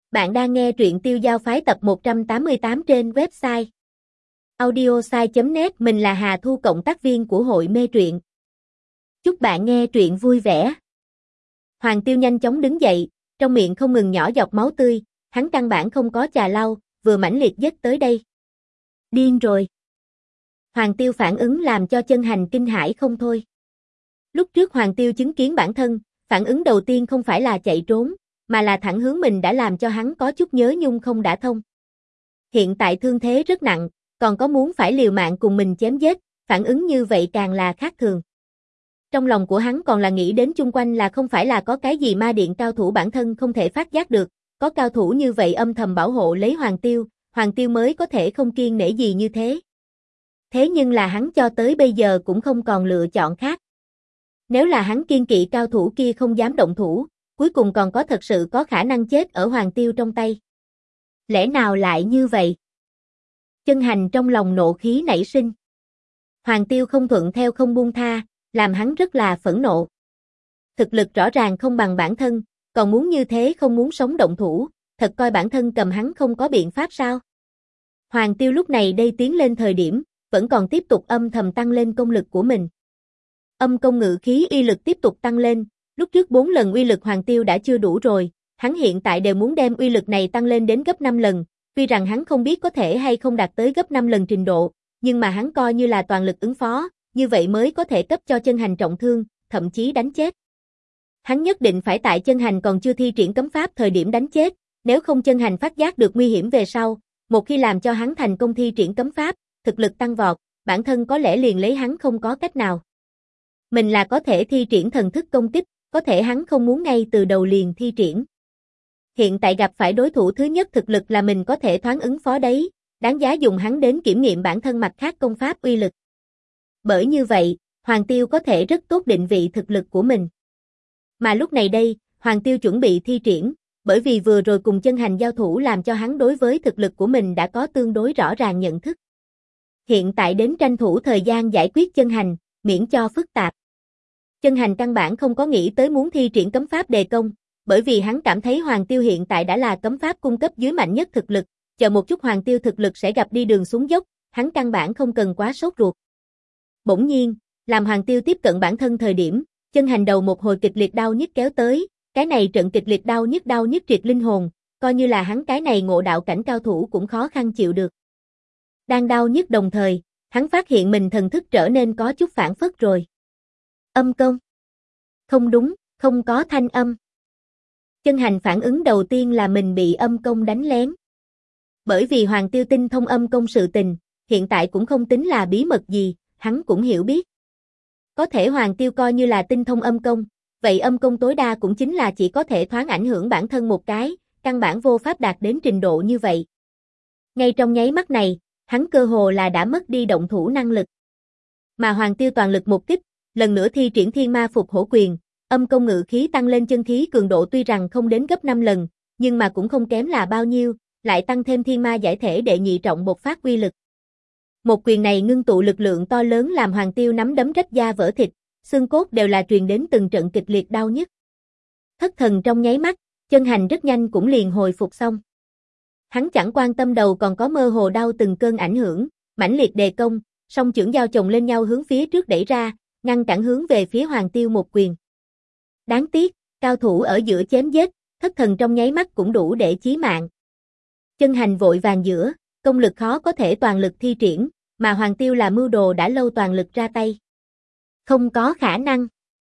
Bạn đang nghe truyện Tiêu Giao Phái tập 188 trên website audiosai.net. Mình là Hà Thu, cộng tác viên của hội mê truyện. Chúc bạn nghe truyện vui vẻ. Hoàng Tiêu nhanh chóng đứng dậy, trong miệng không ngừng nhỏ giọt máu tươi, hắn căn bản không có chà lau, vừa mãnh liệt giết tới đây. Điên rồi. Hoàng Tiêu phản ứng làm cho Chân Hành kinh hãi không thôi. Lúc trước Hoàng Tiêu chứng kiến bản thân, phản ứng đầu tiên không phải là chạy trốn, mà là thẳng hướng mình đã làm cho hắn có chút nhớ nhung không đã thông. Hiện tại thương thế rất nặng, còn có muốn phải liều mạng cùng mình chém giết, phản ứng như vậy càng là khác thường. Trong lòng của hắn còn là nghĩ đến chung quanh là không phải là có cái gì ma điện cao thủ bản thân không thể phát giác được, có cao thủ như vậy âm thầm bảo hộ lấy Hoàng Tiêu mới có thể không kiêng nể gì như thế. Thế nhưng là hắn cho tới bây giờ cũng không còn lựa chọn khác. Nếu là hắn kiêng kỵ cao thủ kia không dám động thủ, cuối cùng còn có thật sự có khả năng chết ở Hoàng Tiêu trong tay. Lẽ nào lại như vậy? Chân Hành trong lòng nộ khí nảy sinh. Hoàng Tiêu không thuận theo không buông tha, làm hắn rất là phẫn nộ. Thực lực rõ ràng không bằng bản thân, còn muốn như thế không muốn sống động thủ, thật coi bản thân cầm hắn không có biện pháp sao? Hoàng Tiêu lúc này đây tiến lên thời điểm, vẫn còn tiếp tục âm thầm tăng lên công lực của mình. Âm công ngự khí uy lực tiếp tục tăng lên, lúc trước 4 lần uy lực Hoàng Tiêu đã chưa đủ rồi, hắn hiện tại đều muốn đem uy lực này tăng lên đến gấp 5 lần, tuy rằng hắn không biết có thể hay không đạt tới gấp 5 lần trình độ, nhưng mà hắn coi như là toàn lực ứng phó, như vậy mới có thể cấp cho Chân Hành trọng thương, thậm chí đánh chết. Hắn nhất định phải tại Chân Hành còn chưa thi triển cấm pháp thời điểm đánh chết, nếu không Chân Hành phát giác được nguy hiểm về sau, một khi làm cho hắn thành công thi triển cấm pháp, thực lực tăng vọt, bản thân có lẽ liền lấy hắn không có cách nào. Mình là có thể thi triển thần thức công kích, có thể hắn không muốn ngay từ đầu liền thi triển. Hiện tại gặp phải đối thủ thứ nhất thực lực là mình có thể thoáng ứng phó đấy, đáng giá dùng hắn đến kiểm nghiệm bản thân mặt khác công pháp uy lực. Bởi như vậy, Hoàng Tiêu có thể rất tốt định vị thực lực của mình. Mà lúc này đây, Hoàng Tiêu chuẩn bị thi triển, bởi vì vừa rồi cùng Chân Hành giao thủ làm cho hắn đối với thực lực của mình đã có tương đối rõ ràng nhận thức. Hiện tại đến tranh thủ thời gian giải quyết Chân Hành, miễn cho phức tạp. Chân Hành căn bản không có nghĩ tới muốn thi triển cấm pháp đề công, bởi vì hắn cảm thấy Hoàng Tiêu hiện tại đã là cấm pháp cung cấp dưới mạnh nhất thực lực, chờ một chút Hoàng Tiêu thực lực sẽ gặp đi đường xuống dốc, hắn căn bản không cần quá sốt ruột. Bỗng nhiên, làm Hoàng Tiêu tiếp cận bản thân thời điểm, Chân Hành đầu một hồi kịch liệt đau nhức kéo tới, cái này trận kịch liệt đau nhức triệt linh hồn, coi như là hắn cái này ngộ đạo cảnh cao thủ cũng khó khăn chịu được. Đang đau nhức đồng thời, hắn phát hiện mình thần thức trở nên có chút phản phất rồi. Âm công. Không đúng, không có thanh âm. Chân Hành phản ứng đầu tiên là mình bị âm công đánh lén. Bởi vì Hoàng Tiêu tinh thông âm công sự tình, hiện tại cũng không tính là bí mật gì, hắn cũng hiểu biết. Có thể Hoàng Tiêu coi như là tinh thông âm công, vậy âm công tối đa cũng chính là chỉ có thể thoáng ảnh hưởng bản thân một cái, căn bản vô pháp đạt đến trình độ như vậy. Ngay trong nháy mắt này, hắn cơ hồ là đã mất đi động thủ năng lực. Mà Hoàng Tiêu toàn lực một kích, lần nữa thi triển Thiên Ma Phục Hổ Quyền, âm công ngự khí tăng lên chân khí cường độ tuy rằng không đến gấp 5 lần, nhưng mà cũng không kém là bao nhiêu, lại tăng thêm Thiên Ma giải thể đệ nhị trọng bộc phát uy lực. Một quyền này ngưng tụ lực lượng to lớn làm Hoàng Tiêu nắm đấm rách da vỡ thịt, xương cốt đều là truyền đến từng trận kịch liệt đau nhức. Thất thần trong nháy mắt, Chân Hành rất nhanh cũng liền hồi phục xong. Hắn chẳng quan tâm đầu còn có mơ hồ đau từng cơn ảnh hưởng, mãnh liệt đề công, song chưởng giao chồng lên nhau hướng phía trước đẩy ra, ngăn cản hướng về phía Hoàng Tiêu một quyền. Đáng tiếc, cao thủ ở giữa chém giết, thất thần trong nháy mắt cũng đủ để chí mạng. Chân Hành vội vàng giữa, công lực khó có thể toàn lực thi triển, mà Hoàng Tiêu là mưu đồ đã lâu toàn lực ra tay. Không có khả năng.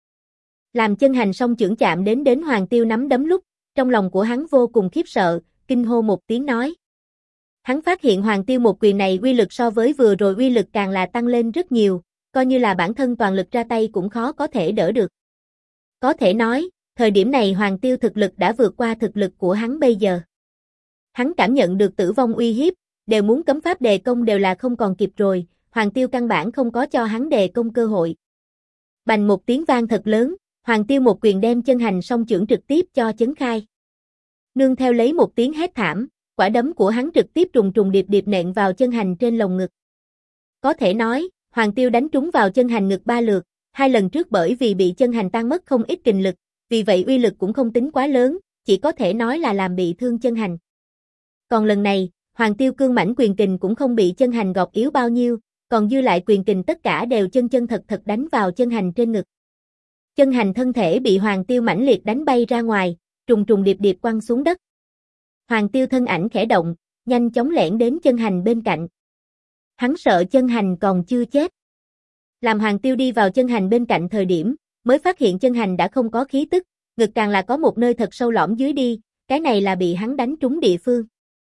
Làm Chân Hành song chưởng chạm đến Hoàng Tiêu nắm đấm lúc, trong lòng của hắn vô cùng khiếp sợ, kinh hô một tiếng nói. Hắn phát hiện Hoàng Tiêu một quyền này uy lực so với vừa rồi uy lực càng là tăng lên rất nhiều, coi như là bản thân toàn lực ra tay cũng khó có thể đỡ được. Có thể nói, thời điểm này Hoàng Tiêu thực lực đã vượt qua thực lực của hắn bây giờ. Hắn cảm nhận được tử vong uy hiếp, đều muốn cấm pháp đề công đều là không còn kịp rồi, Hoàng Tiêu căn bản không có cho hắn đề công cơ hội. Bành một tiếng vang thật lớn, Hoàng Tiêu một quyền đem Chân Hành song chưởng trực tiếp cho chấn khai. Nương theo lấy một tiếng hét thảm, quả đấm của hắn trực tiếp trùng điệp nện vào Chân Hành trên lồng ngực. Có thể nói, Hoàng Tiêu đánh trúng vào Chân Hành ngực 3 lượt, 2 lần trước bởi vì bị Chân Hành tan mất không ít kình lực, vì vậy uy lực cũng không tính quá lớn, chỉ có thể nói là làm bị thương chân hành. Còn lần này, Hoàng Tiêu cương mãnh quyền kình cũng không bị chân hành gọt yếu bao nhiêu, còn dư lại quyền kình tất cả đều chân chân thật thật đánh vào chân hành trên ngực. Chân hành thân thể bị Hoàng Tiêu mãnh liệt đánh bay ra ngoài, trùng trùng điệp điệp quăng xuống đất. Hoàng Tiêu thân ảnh khẽ động, nhanh chóng lẻn đến chân hành bên cạnh. Hắn sợ chân hành còn chưa chết. Làm Hoàng Tiêu đi vào chân hành bên cạnh thời điểm, mới phát hiện chân hành đã không có khí tức, ngực càng là có một nơi thật sâu lõm dưới đi, cái này là bị hắn đánh trúng địa phương.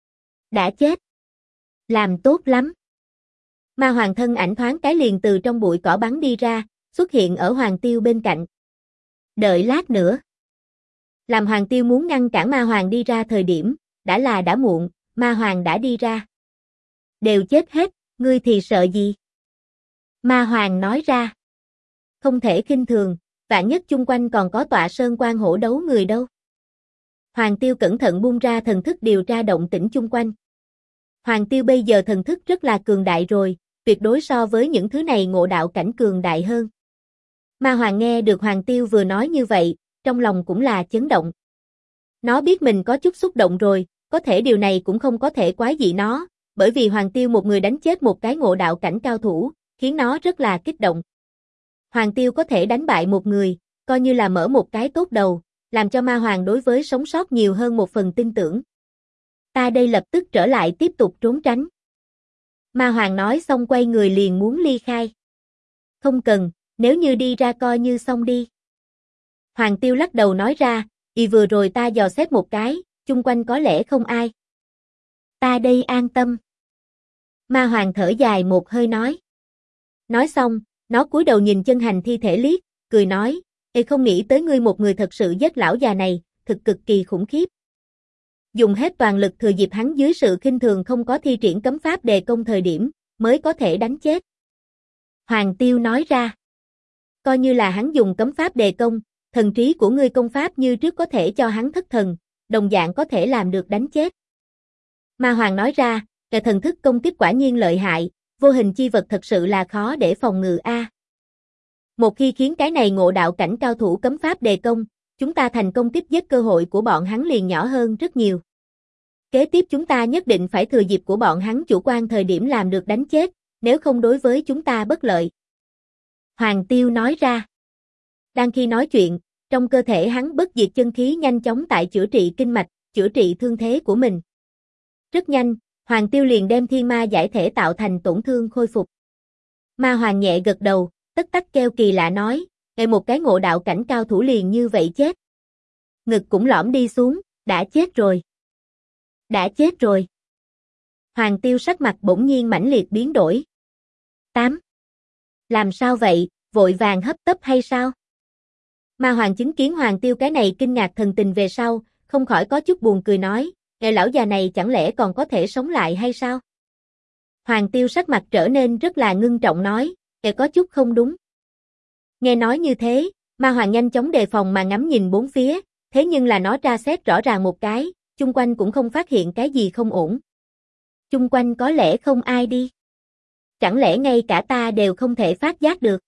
Đã chết. Làm tốt lắm. Ma Hoàng thân ảnh thoáng cái liền từ trong bụi cỏ bắn đi ra, xuất hiện ở Hoàng Tiêu bên cạnh. Đợi lát nữa. Làm Hoàng Tiêu muốn ngăn cản Ma Hoàng đi ra thời điểm, đã muộn, Ma Hoàng đã đi ra. Đều chết hết, ngươi thì sợ gì? Ma Hoàng nói ra. Không thể khinh thường, vạn nhất chung quanh còn có tọa sơn quan hổ đấu người đâu. Hoàng Tiêu cẩn thận buông ra thần thức điều tra động tĩnh chung quanh. Hoàng Tiêu bây giờ thần thức rất là cường đại rồi, tuyệt đối so với những thứ này ngộ đạo cảnh cường đại hơn. Ma Hoàng nghe được Hoàng Tiêu vừa nói như vậy, trong lòng cũng là chấn động. Nó biết mình có chút xúc động rồi, có thể điều này cũng không có thể quái dị nó, bởi vì Hoàng Tiêu một người đánh chết một cái ngộ đạo cảnh cao thủ, khiến nó rất là kích động. Hoàng Tiêu có thể đánh bại một người, coi như là mở một cái tốt đầu, làm cho Ma Hoàng đối với sống sót nhiều hơn một phần tin tưởng. Ta đây lập tức trở lại tiếp tục trốn tránh. Ma Hoàng nói xong quay người liền muốn ly khai. Không cần, nếu như đi ra coi như xong đi. Hoàng Tiêu lắc đầu nói ra, vừa rồi ta dò xét một cái, chung quanh có lẽ không ai. Ta đây an tâm. Ma Hoàng thở dài một hơi nói. Nói xong, nó cúi đầu nhìn chân hành thi thể liếc, cười nói, không nghĩ tới ngươi một người thật sự giết lão già này, thực cực kỳ khủng khiếp. Dùng hết toàn lực thừa dịp hắn dưới sự khinh thường không có thi triển cấm pháp đề công thời điểm, mới có thể đánh chết. Hoàng Tiêu nói ra. Coi như là hắn dùng cấm pháp đề công, thần trí của ngươi công pháp như trước có thể cho hắn thất thần, đồng dạng có thể làm được đánh chết. Ma Hoàng nói ra, cái thần thức công kích quả nhiên lợi hại, vô hình chi vật thật sự là khó để phòng ngự a. Một khi khiến cái này ngộ đạo cảnh cao thủ cấm pháp đề công, chúng ta thành công tiếp giết cơ hội của bọn hắn liền nhỏ hơn rất nhiều. Kế tiếp chúng ta nhất định phải thừa dịp của bọn hắn chủ quan thời điểm làm được đánh chết, nếu không đối với chúng ta bất lợi. Hoàng Tiêu nói ra. Đang khi nói chuyện, trong cơ thể hắn bất diệt chân khí nhanh chóng tại chữa trị kinh mạch, chữa trị thương thế của mình. Rất nhanh, Hoàng Tiêu liền đem thiên ma giải thể tạo thành tổn thương khôi phục. Ma Hoàng nhẹ gật đầu, tất tắc kêu kỳ lạ nói, một cái ngộ đạo cảnh cao thủ liền như vậy chết. Ngực cũng lõm đi xuống, đã chết rồi. Đã chết rồi. Hoàng Tiêu sắc mặt bỗng nhiên mãnh liệt biến đổi. 8. Làm sao vậy, vội vàng hấp tấp hay sao? Ma Hoàng chứng kiến Hoàng Tiêu cái này kinh ngạc thần tình về sau, không khỏi có chút buồn cười nói, lão già này chẳng lẽ còn có thể sống lại hay sao? Hoàng Tiêu sắc mặt trở nên rất là ngưng trọng nói, có chút không đúng. Nghe nói như thế, Ma Hoàng nhanh chóng đề phòng mà ngắm nhìn bốn phía, thế nhưng là nó tra xét rõ ràng một cái, chung quanh cũng không phát hiện cái gì không ổn. Chung quanh có lẽ không ai đi. Chẳng lẽ ngay cả ta đều không thể phát giác được?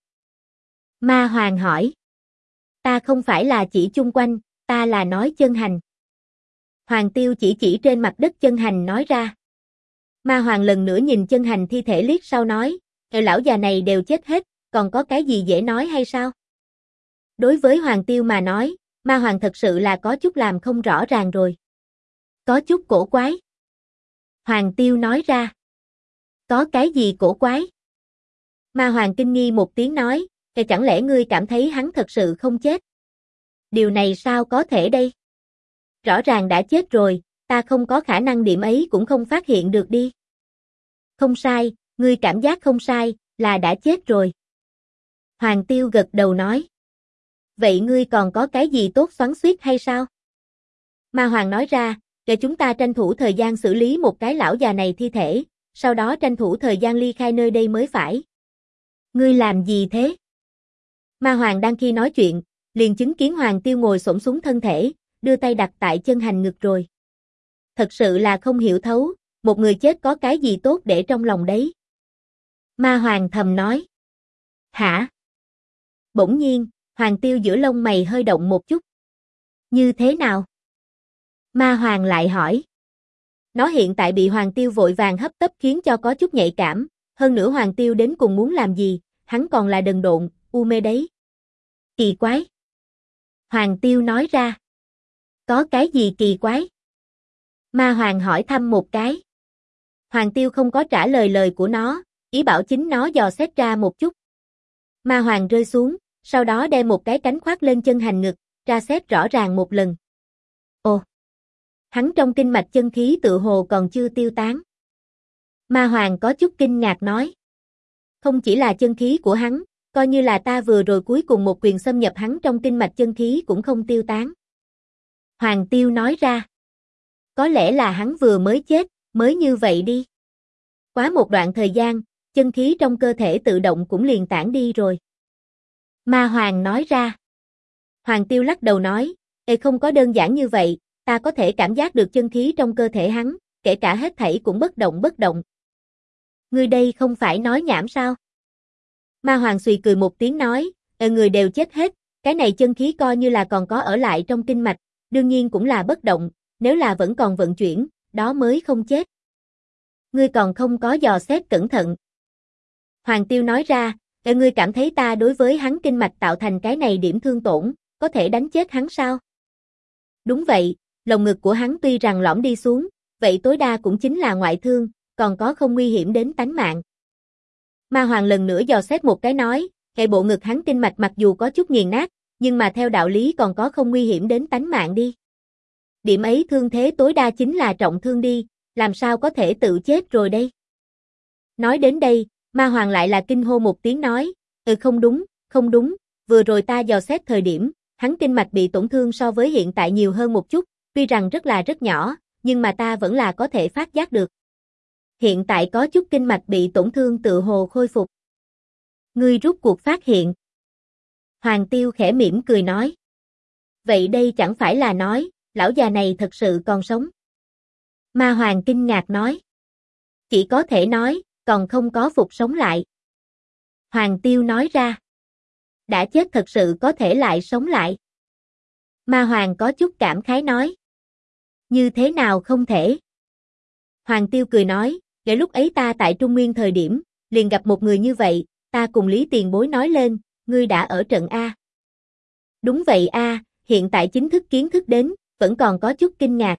Ma Hoàng hỏi. Ta không phải là chỉ chung quanh, ta là nói chân hành. Hoàng Tiêu chỉ trên mặt đất chân hành nói ra. Ma Hoàng lần nữa nhìn chân hành thi thể liếc sau nói, lão già này đều chết hết, còn có cái gì dễ nói hay sao? Đối với Hoàng Tiêu mà nói, Ma Hoàng thật sự là có chút làm không rõ ràng rồi. Có chút cổ quái. Hoàng Tiêu nói ra. Có cái gì cổ quái? Ma Hoàng kinh nghi một tiếng nói, chẳng lẽ ngươi cảm thấy hắn thật sự không chết? Điều này sao có thể đây? Rõ ràng đã chết rồi, ta không có khả năng điểm ấy cũng không phát hiện được đi. Không sai, ngươi cảm giác không sai, là đã chết rồi. Hoàng Tiêu gật đầu nói. Vậy ngươi còn có cái gì tốt xoắn xuýt hay sao? Ma Hoàng nói ra, để chúng ta tranh thủ thời gian xử lý một cái lão già này thi thể, sau đó tranh thủ thời gian ly khai nơi đây mới phải. Ngươi làm gì thế? Ma Hoàng đang khi nói chuyện, liền chứng kiến Hoàng Tiêu ngồi xổm xuống thân thể, đưa tay đặt tại chân hành ngực rồi. Thật sự là không hiểu thấu, một người chết có cái gì tốt để trong lòng đấy. Ma Hoàng thầm nói. Hả? Bỗng nhiên, Hoàng Tiêu giữa lông mày hơi động một chút. Như thế nào? Ma Hoàng lại hỏi. Nó hiện tại bị Hoàng Tiêu vội vàng hấp tấp khiến cho có chút nhạy cảm, hơn nữa Hoàng Tiêu đến cùng muốn làm gì, hắn còn là đần độn, u mê đấy. Kỳ quái. Hoàng Tiêu nói ra. Có cái gì kỳ quái? Ma Hoàng hỏi thăm một cái. Hoàng Tiêu không có trả lời lời của nó, ý bảo chính nó dò xét ra một chút. Ma Hoàng rơi xuống, sau đó đem một cái cánh khoác lên chân hành ngực, tra xét rõ ràng một lần. Ồ! Hắn trong kinh mạch chân khí tự hồ còn chưa tiêu tán. Ma Hoàng có chút kinh ngạc nói. Không chỉ là chân khí của hắn, coi như là ta vừa rồi cuối cùng một quyền xâm nhập hắn trong kinh mạch chân khí cũng không tiêu tán. Hoàng Tiêu nói ra. Có lẽ là hắn vừa mới chết, mới như vậy đi. Quá một đoạn thời gian, chân khí trong cơ thể tự động cũng liền tản đi rồi. Ma Hoàng nói ra. Hoàng Tiêu lắc đầu nói, không có đơn giản như vậy, ta có thể cảm giác được chân khí trong cơ thể hắn, kể cả hết thảy cũng bất động. Ngươi đây không phải nói nhảm sao? Ma Hoàng xùy cười một tiếng nói, người đều chết hết, cái này chân khí coi như là còn có ở lại trong kinh mạch, đương nhiên cũng là bất động, nếu là vẫn còn vận chuyển, đó mới không chết. Ngươi còn không có dò xét cẩn thận. Hoàng Tiêu nói ra, ngươi cảm thấy ta đối với hắn kinh mạch tạo thành cái này điểm thương tổn, có thể đánh chết hắn sao? Đúng vậy, lồng ngực của hắn tuy rằng lõm đi xuống, vậy tối đa cũng chính là ngoại thương, còn có không nguy hiểm đến tánh mạng. Ma Hoàng lần nữa dò xét một cái nói, cái bộ ngực hắn kinh mạch mặc dù có chút nghiền nát, nhưng mà theo đạo lý còn có không nguy hiểm đến tánh mạng đi. Điểm ấy thương thế tối đa chính là trọng thương đi, làm sao có thể tự chết rồi đây? Nói đến đây, Ma Hoàng lại là kinh hô một tiếng nói, không đúng, vừa rồi ta dò xét thời điểm, hắn kinh mạch bị tổn thương so với hiện tại nhiều hơn một chút, tuy rằng rất nhỏ, nhưng mà ta vẫn là có thể phát giác được. Hiện tại có chút kinh mạch bị tổn thương tự hồ khôi phục. Ngươi rút cuộc phát hiện. Hoàng Tiêu khẽ mỉm cười nói. Vậy đây chẳng phải là nói, lão già này thật sự còn sống. Ma Hoàng kinh ngạc nói. Chỉ có thể nói, còn không có phục sống lại. Hoàng Tiêu nói ra. Đã chết thật sự có thể lại sống lại. Ma Hoàng có chút cảm khái nói. Như thế nào không thể? Hoàng Tiêu cười nói, để lúc ấy ta tại Trung Nguyên thời điểm, liền gặp một người như vậy, ta cùng Lý Tiền Bối nói lên, ngươi đã ở trận A. Đúng vậy A, hiện tại chính thức kiến thức đến, vẫn còn có chút kinh ngạc.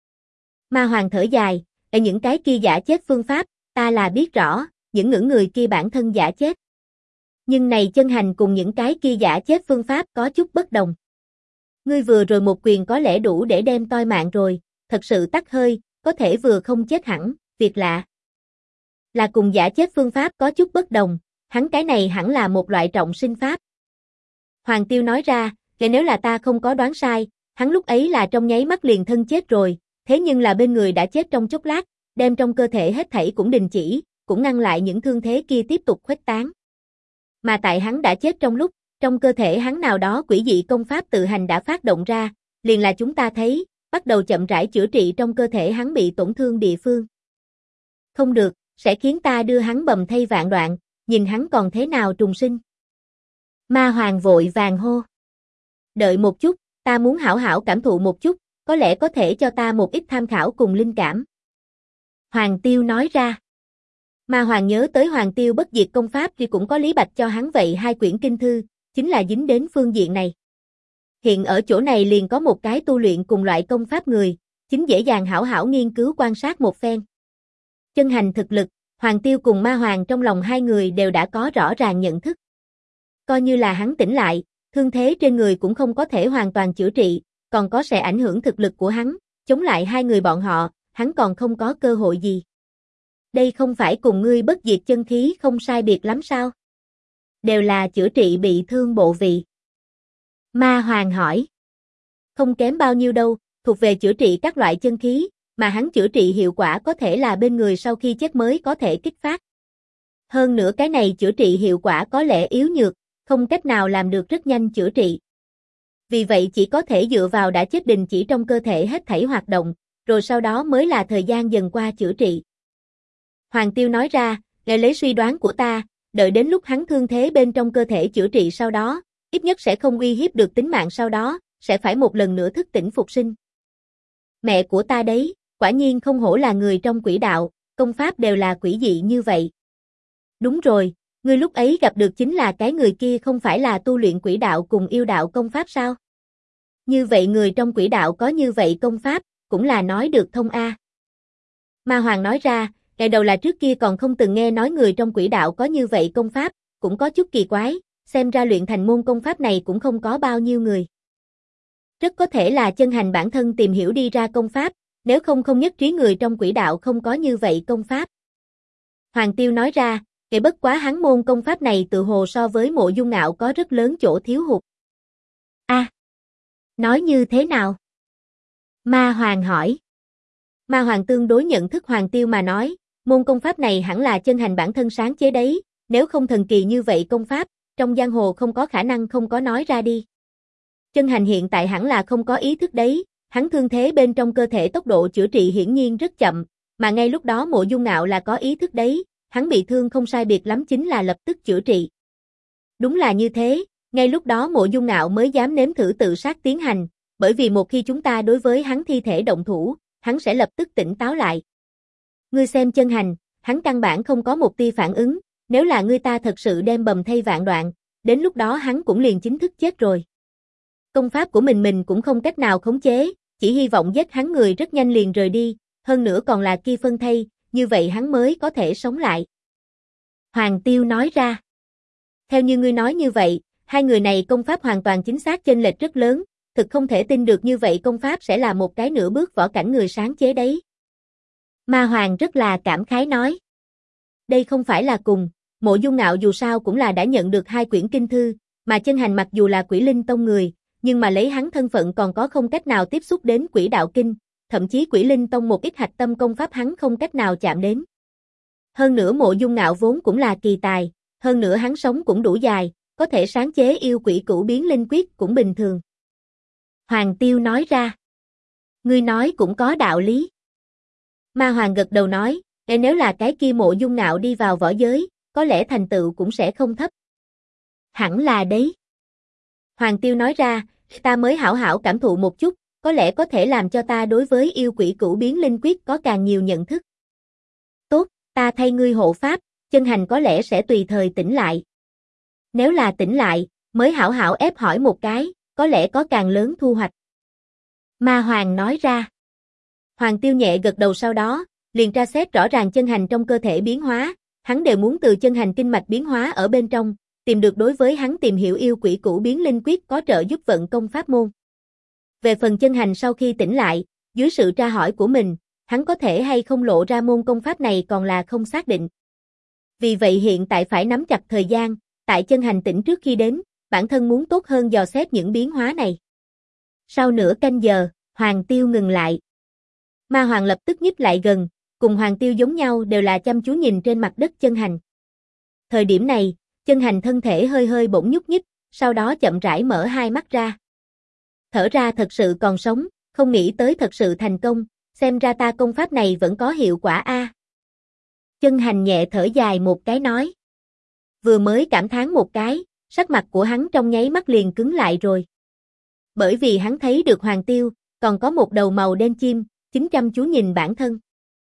Ma Hoàng thở dài, ở những cái kia giả chết phương pháp, ta là biết rõ, những người kia bản thân giả chết. Nhưng này chân hành cùng những cái kia giả chết phương pháp có chút bất đồng. Ngươi vừa rồi một quyền có lẽ đủ để đem toi mạng rồi, thật sự tắc hơi, có thể vừa không chết hẳn, việc lạ. Là cùng giả chết phương pháp có chút bất đồng, hắn cái này hẳn là một loại trọng sinh pháp. Hoàng Tiêu nói ra, nếu là ta không có đoán sai, hắn lúc ấy là trong nháy mắt liền thân chết rồi, thế nhưng là bên người đã chết trong chốc lát, đem trong cơ thể hết thảy cũng đình chỉ, cũng ngăn lại những thương thế kia tiếp tục khuếch tán. Mà tại hắn đã chết trong lúc, trong cơ thể hắn nào đó quỷ dị công pháp tự hành đã phát động ra, liền là chúng ta thấy, bắt đầu chậm rãi chữa trị trong cơ thể hắn bị tổn thương địa phương. Không được, sẽ khiến ta đưa hắn bầm thây vạn đoạn, nhìn hắn còn thế nào trùng sinh. Ma Hoàng vội vàng hô. Đợi một chút, ta muốn hảo hảo cảm thụ một chút, có lẽ có thể cho ta một ít tham khảo cùng linh cảm. Hoàng Tiêu nói ra. Ma Hoàng nhớ tới Hoàng Tiêu bất diệt công pháp thì cũng có Lý Bạch cho hắn vậy 2 quyển kinh thư, chính là dính đến phương diện này. Hiện ở chỗ này liền có một cái tu luyện cùng loại công pháp người, chính dễ dàng hảo hảo nghiên cứu quan sát một phen. Chân hành thực lực, Hoàng Tiêu cùng Ma Hoàng trong lòng hai người đều đã có rõ ràng nhận thức. Coi như là hắn tỉnh lại, thương thế trên người cũng không có thể hoàn toàn chữa trị, còn có sẽ ảnh hưởng thực lực của hắn, chống lại hai người bọn họ, hắn còn không có cơ hội gì. Đây không phải cùng ngươi bất diệt chân khí không sai biệt lắm sao? Đều là chữa trị bị thương bộ vị. Ma Hoàng hỏi. Không kém bao nhiêu đâu, thuộc về chữa trị các loại chân khí, mà hắn chữa trị hiệu quả có thể là bên người sau khi chết mới có thể kích phát. Hơn nữa cái này chữa trị hiệu quả có lẽ yếu nhược, không cách nào làm được rất nhanh chữa trị. Vì vậy chỉ có thể dựa vào đã chết đình chỉ trong cơ thể hết thảy hoạt động, rồi sau đó mới là thời gian dần qua chữa trị. Hoàng Tiêu nói ra, nghe lấy suy đoán của ta, đợi đến lúc hắn thương thế bên trong cơ thể chữa trị sau đó, ít nhất sẽ không uy hiếp được tính mạng sau đó, sẽ phải một lần nữa thức tỉnh phục sinh. Mẹ của ta đấy, quả nhiên không hổ là người trong quỷ đạo, công pháp đều là quỷ dị như vậy. Đúng rồi, ngươi lúc ấy gặp được chính là cái người kia không phải là tu luyện quỷ đạo cùng yêu đạo công pháp sao? Như vậy người trong quỷ đạo có như vậy công pháp, cũng là nói được thông a. Ma Hoàng nói ra, ngày đầu là trước kia còn không từng nghe nói người trong quỷ đạo có như vậy công pháp, cũng có chút kỳ quái, xem ra luyện thành môn công pháp này cũng không có bao nhiêu người. Rất có thể là chân hành bản thân tìm hiểu đi ra công pháp, nếu không không nhất trí người trong quỷ đạo không có như vậy công pháp. Hoàng Tiêu nói ra, kể bất quá hắn môn công pháp này tự hồ so với Mộ Dung Ngạo có rất lớn chỗ thiếu hụt. Nói như thế nào? Ma Hoàng hỏi. Ma Hoàng tương đối nhận thức Hoàng Tiêu mà nói, môn công pháp này hẳn là chân hành bản thân sáng chế đấy, nếu không thần kỳ như vậy công pháp, trong giang hồ không có khả năng không có nói ra đi. Chân hành hiện tại hẳn là không có ý thức đấy, hắn thương thế bên trong cơ thể tốc độ chữa trị hiển nhiên rất chậm, mà ngay lúc đó Mộ Dung Ngạo là có ý thức đấy, hắn bị thương không sai biệt lắm chính là lập tức chữa trị. Đúng là như thế, ngay lúc đó Mộ Dung Ngạo mới dám nếm thử tự sát tiến hành, bởi vì một khi chúng ta đối với hắn thi thể động thủ, hắn sẽ lập tức tỉnh táo lại. Ngươi xem chân hành, hắn căn bản không có một tia phản ứng, nếu là ngươi ta thật sự đem bầm thây vạn đoạn, đến lúc đó hắn cũng liền chính thức chết rồi. Công pháp của mình cũng không cách nào khống chế, chỉ hy vọng giết hắn người rất nhanh liền rời đi, hơn nữa còn là kia phân thây, như vậy hắn mới có thể sống lại. Hoàng Tiêu nói ra. Theo như ngươi nói như vậy, hai người này công pháp hoàn toàn chính xác chênh lệch rất lớn, thực không thể tin được như vậy công pháp sẽ là một cái nửa bước võ cảnh người sáng chế đấy. Ma Hoàng rất là cảm khái nói. Đây không phải là cùng, Mộ Dung Ngạo dù sao cũng là đã nhận được 2 quyển kinh thư, mà chân hành mặc dù là Quỷ Linh Tông người, nhưng mà lấy hắn thân phận còn có không cách nào tiếp xúc đến Quỷ Đạo Kinh, thậm chí Quỷ Linh Tông một ít hạch tâm công pháp hắn không cách nào chạm đến. Hơn nữa Mộ Dung Ngạo vốn cũng là kỳ tài, hơn nữa hắn sống cũng đủ dài, có thể sáng chế yêu quỷ cửu biến linh quyết cũng bình thường. Hoàng Tiêu nói ra. Ngươi nói cũng có đạo lý. Ma Hoàng gật đầu nói, nếu là cái kia Mộ Dung Ngạo đi vào võ giới, có lẽ thành tựu cũng sẽ không thấp. Hẳn là đấy. Hoàng Tiêu nói ra, ta mới hảo hảo cảm thụ một chút, có lẽ có thể làm cho ta đối với yêu quỷ cửu biến linh quyết có càng nhiều nhận thức. Tốt, ta thay ngươi hộ pháp, chân hành có lẽ sẽ tùy thời tỉnh lại. Nếu là tỉnh lại, mới hảo hảo ép hỏi một cái, có lẽ có càng lớn thu hoạch. Ma Hoàng nói ra. Hoàng Tiêu nhẹ gật đầu sau đó, liền tra xét rõ ràng chân hành trong cơ thể biến hóa, hắn đều muốn từ chân hành kinh mạch biến hóa ở bên trong, tìm được đối với hắn tìm hiểu yêu quỷ cửu biến linh quyết có trợ giúp vận công pháp môn. Về phần chân hành sau khi tỉnh lại, dưới sự tra hỏi của mình, hắn có thể hay không lộ ra môn công pháp này còn là không xác định. Vì vậy hiện tại phải nắm chặt thời gian, tại chân hành tỉnh trước khi đến, bản thân muốn tốt hơn dò xét những biến hóa này. Sau nửa canh giờ, Hoàng Tiêu ngừng lại. Ma Hoàng lập tức nhích lại gần, cùng Hoàng Tiêu giống nhau đều là chăm chú nhìn trên mặt đất chân hành. Thời điểm này, chân hành thân thể hơi hơi bỗng nhúc nhích, sau đó chậm rãi mở hai mắt ra. Thở ra thật sự còn sống, không nghĩ tới thật sự thành công, xem ra ta công pháp này vẫn có hiệu quả a. Chân hành nhẹ thở dài một cái nói. Vừa mới cảm thán một cái, sắc mặt của hắn trong nháy mắt liền cứng lại rồi. Bởi vì hắn thấy được Hoàng Tiêu, còn có một đầu màu đen chim, chính chăm chú nhìn bản thân.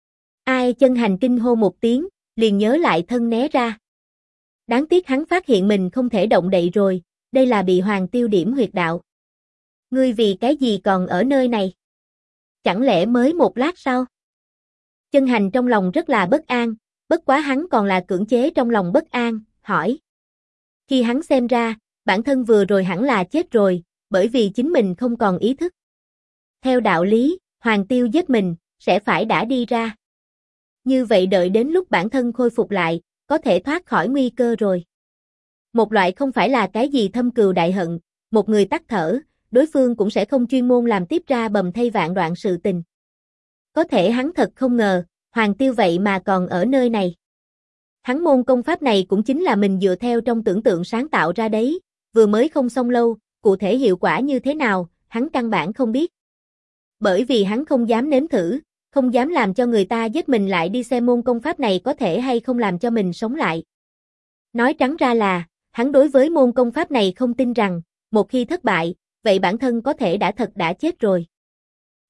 Ai chân hành kinh hô một tiếng, liền nhớ lại thân né ra. Đáng tiếc hắn phát hiện mình không thể động đậy rồi, đây là bị Hoàng Tiêu điểm huyệt đạo. Ngươi vì cái gì còn ở nơi này? Chẳng lẽ mới một lát sau? Chân hành trong lòng rất là bất an, bất quá hắn còn là cưỡng chế trong lòng bất an, hỏi. Khi hắn xem ra, bản thân vừa rồi hẳn là chết rồi, bởi vì chính mình không còn ý thức. Theo đạo lý, Hoàng Tiêu giết mình, sẽ phải đã đi ra. Như vậy đợi đến lúc bản thân khôi phục lại, có thể thoát khỏi nguy cơ rồi. Một loại không phải là cái gì thâm cừu đại hận, một người tắt thở, đối phương cũng sẽ không chuyên môn làm tiếp ra bầm thây vạn đoạn sự tình. Có thể hắn thật không ngờ, Hoàng Tiêu vậy mà còn ở nơi này. Hắn môn công pháp này cũng chính là mình dựa theo trong tưởng tượng sáng tạo ra đấy, vừa mới không xong lâu, cụ thể hiệu quả như thế nào, hắn căn bản không biết. Bởi vì hắn không dám nếm thử, không dám làm cho người ta giết mình lại đi xem môn công pháp này có thể hay không làm cho mình sống lại. Nói trắng ra là, hắn đối với môn công pháp này không tin rằng, một khi thất bại, vậy bản thân có thể đã thật đã chết rồi.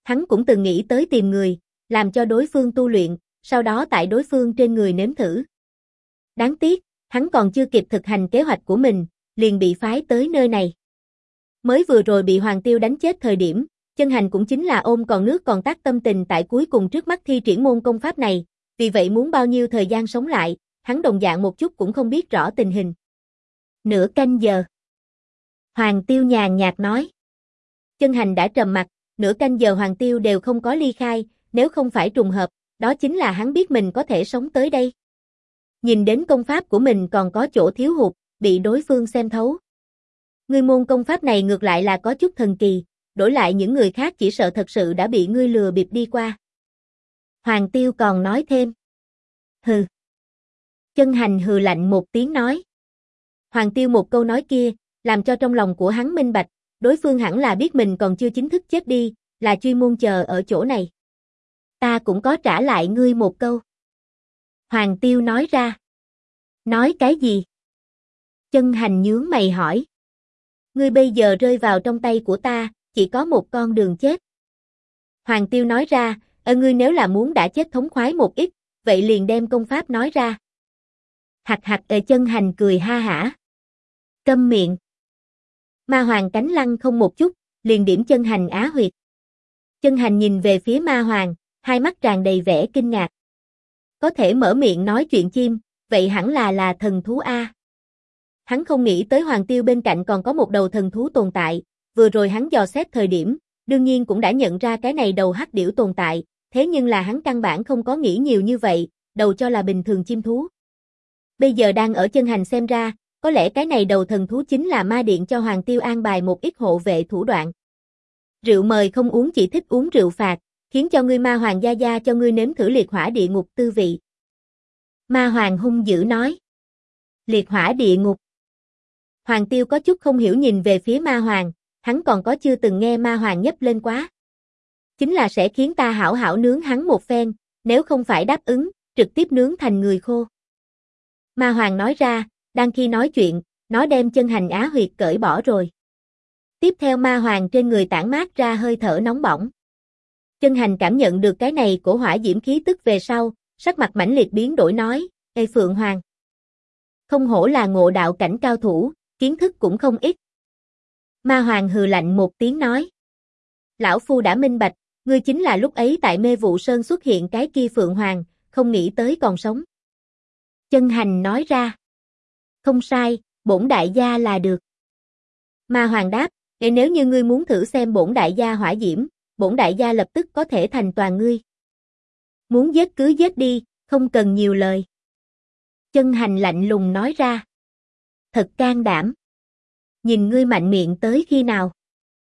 Hắn cũng từng nghĩ tới tìm người, làm cho đối phương tu luyện, sau đó tại đối phương trên người nếm thử. Đáng tiếc, hắn còn chưa kịp thực hành kế hoạch của mình, liền bị phái tới nơi này. Mới vừa rồi bị Hoàng Tiêu đánh chết thời điểm, Chân Hành cũng chính là ôm còn nước còn tát tâm tình tại cuối cùng trước mắt thi triển môn công pháp này, vì vậy muốn bao nhiêu thời gian sống lại, hắn đồng dạng một chút cũng không biết rõ tình hình. Nửa canh giờ. Hoàng Tiêu nhàn nhạt nói. Chân Hành đã trầm mặt, nửa canh giờ Hoàng Tiêu đều không có ly khai, nếu không phải trùng hợp, đó chính là hắn biết mình có thể sống tới đây. Nhìn đến công pháp của mình còn có chỗ thiếu hụt, bị đối phương xem thấu. Ngươi môn công pháp này ngược lại là có chút thần kỳ, đổi lại những người khác chỉ sợ thật sự đã bị ngươi lừa bịp đi qua. Hoàng Tiêu còn nói thêm. Hừ. Chân Hành hừ lạnh một tiếng nói. Hoàng Tiêu một câu nói kia, làm cho trong lòng của hắn minh bạch, đối phương hẳn là biết mình còn chưa chính thức chết đi, là chuyên môn chờ ở chỗ này. Ta cũng có trả lại ngươi một câu. Hoàng Tiêu nói ra. Nói cái gì? Chân Hành nhướng mày hỏi. Ngươi bây giờ rơi vào trong tay của ta, chỉ có một con đường chết. Hoàng Tiêu nói ra, ngươi nếu là muốn đã chết thống khoái một ít, vậy liền đem công pháp nói ra. Hạc hạc. Chân Hành cười ha hả. Câm miệng. Ma Hoàng cánh lăng không một chút, liền điểm Chân Hành á huyệt. Chân Hành nhìn về phía Ma Hoàng, hai mắt tràn đầy vẻ kinh ngạc. Có thể mở miệng nói chuyện chim, vậy hẳn là thần thú a. Hắn không nghĩ tới Hoàng Tiêu bên cạnh còn có một đầu thần thú tồn tại, vừa rồi hắn dò xét thời điểm, đương nhiên cũng đã nhận ra cái này đầu hắc điểu tồn tại, thế nhưng là hắn căn bản không có nghĩ nhiều như vậy, đầu cho là bình thường chim thú. Bây giờ đang ở Chân Hành xem ra, có lẽ cái này đầu thần thú chính là ma điện cho Hoàng Tiêu an bài một ít hộ vệ thủ đoạn. Rượu mời không uống chỉ thích uống rượu phạt, khiến cho ngươi Ma Hoàng gia gia cho ngươi nếm thử liệt hỏa địa ngục tư vị. Ma Hoàng hung dữ nói. Liệt hỏa địa ngục. Hoàng Tiêu có chút không hiểu nhìn về phía Ma Hoàng, hắn còn có chưa từng nghe Ma Hoàng nhấp lên quá. Chính là sẽ khiến ta hảo hảo nướng hắn một phen, nếu không phải đáp ứng, trực tiếp nướng thành người khô. Ma Hoàng nói ra, đang khi nói chuyện, nó đem Chân Hành á huyệt cởi bỏ rồi. Tiếp theo Ma Hoàng trên người tản mát ra hơi thở nóng bỏng. Chân Hành cảm nhận được cái này của hỏa diễm khí tức về sau, sắc mặt mãnh liệt biến đổi nói, Ê Phượng Hoàng. Không hổ là ngộ đạo cảnh cao thủ, kiến thức cũng không ít. Ma Hoàng hừ lạnh một tiếng nói. Lão Phu đã minh bạch, ngươi chính là lúc ấy tại Mê Vụ Sơn xuất hiện cái kia Phượng Hoàng, không nghĩ tới còn sống. Chân Hành nói ra. Không sai, bổn đại gia là được. Ma Hoàng đáp, nếu như ngươi muốn thử xem bổn đại gia hỏa diễm, bổn đại gia lập tức có thể thành toàn ngươi. Muốn giết cứ giết đi, không cần nhiều lời. Chân Hành lạnh lùng nói ra. Thật can đảm. Nhìn ngươi mạnh miệng tới khi nào?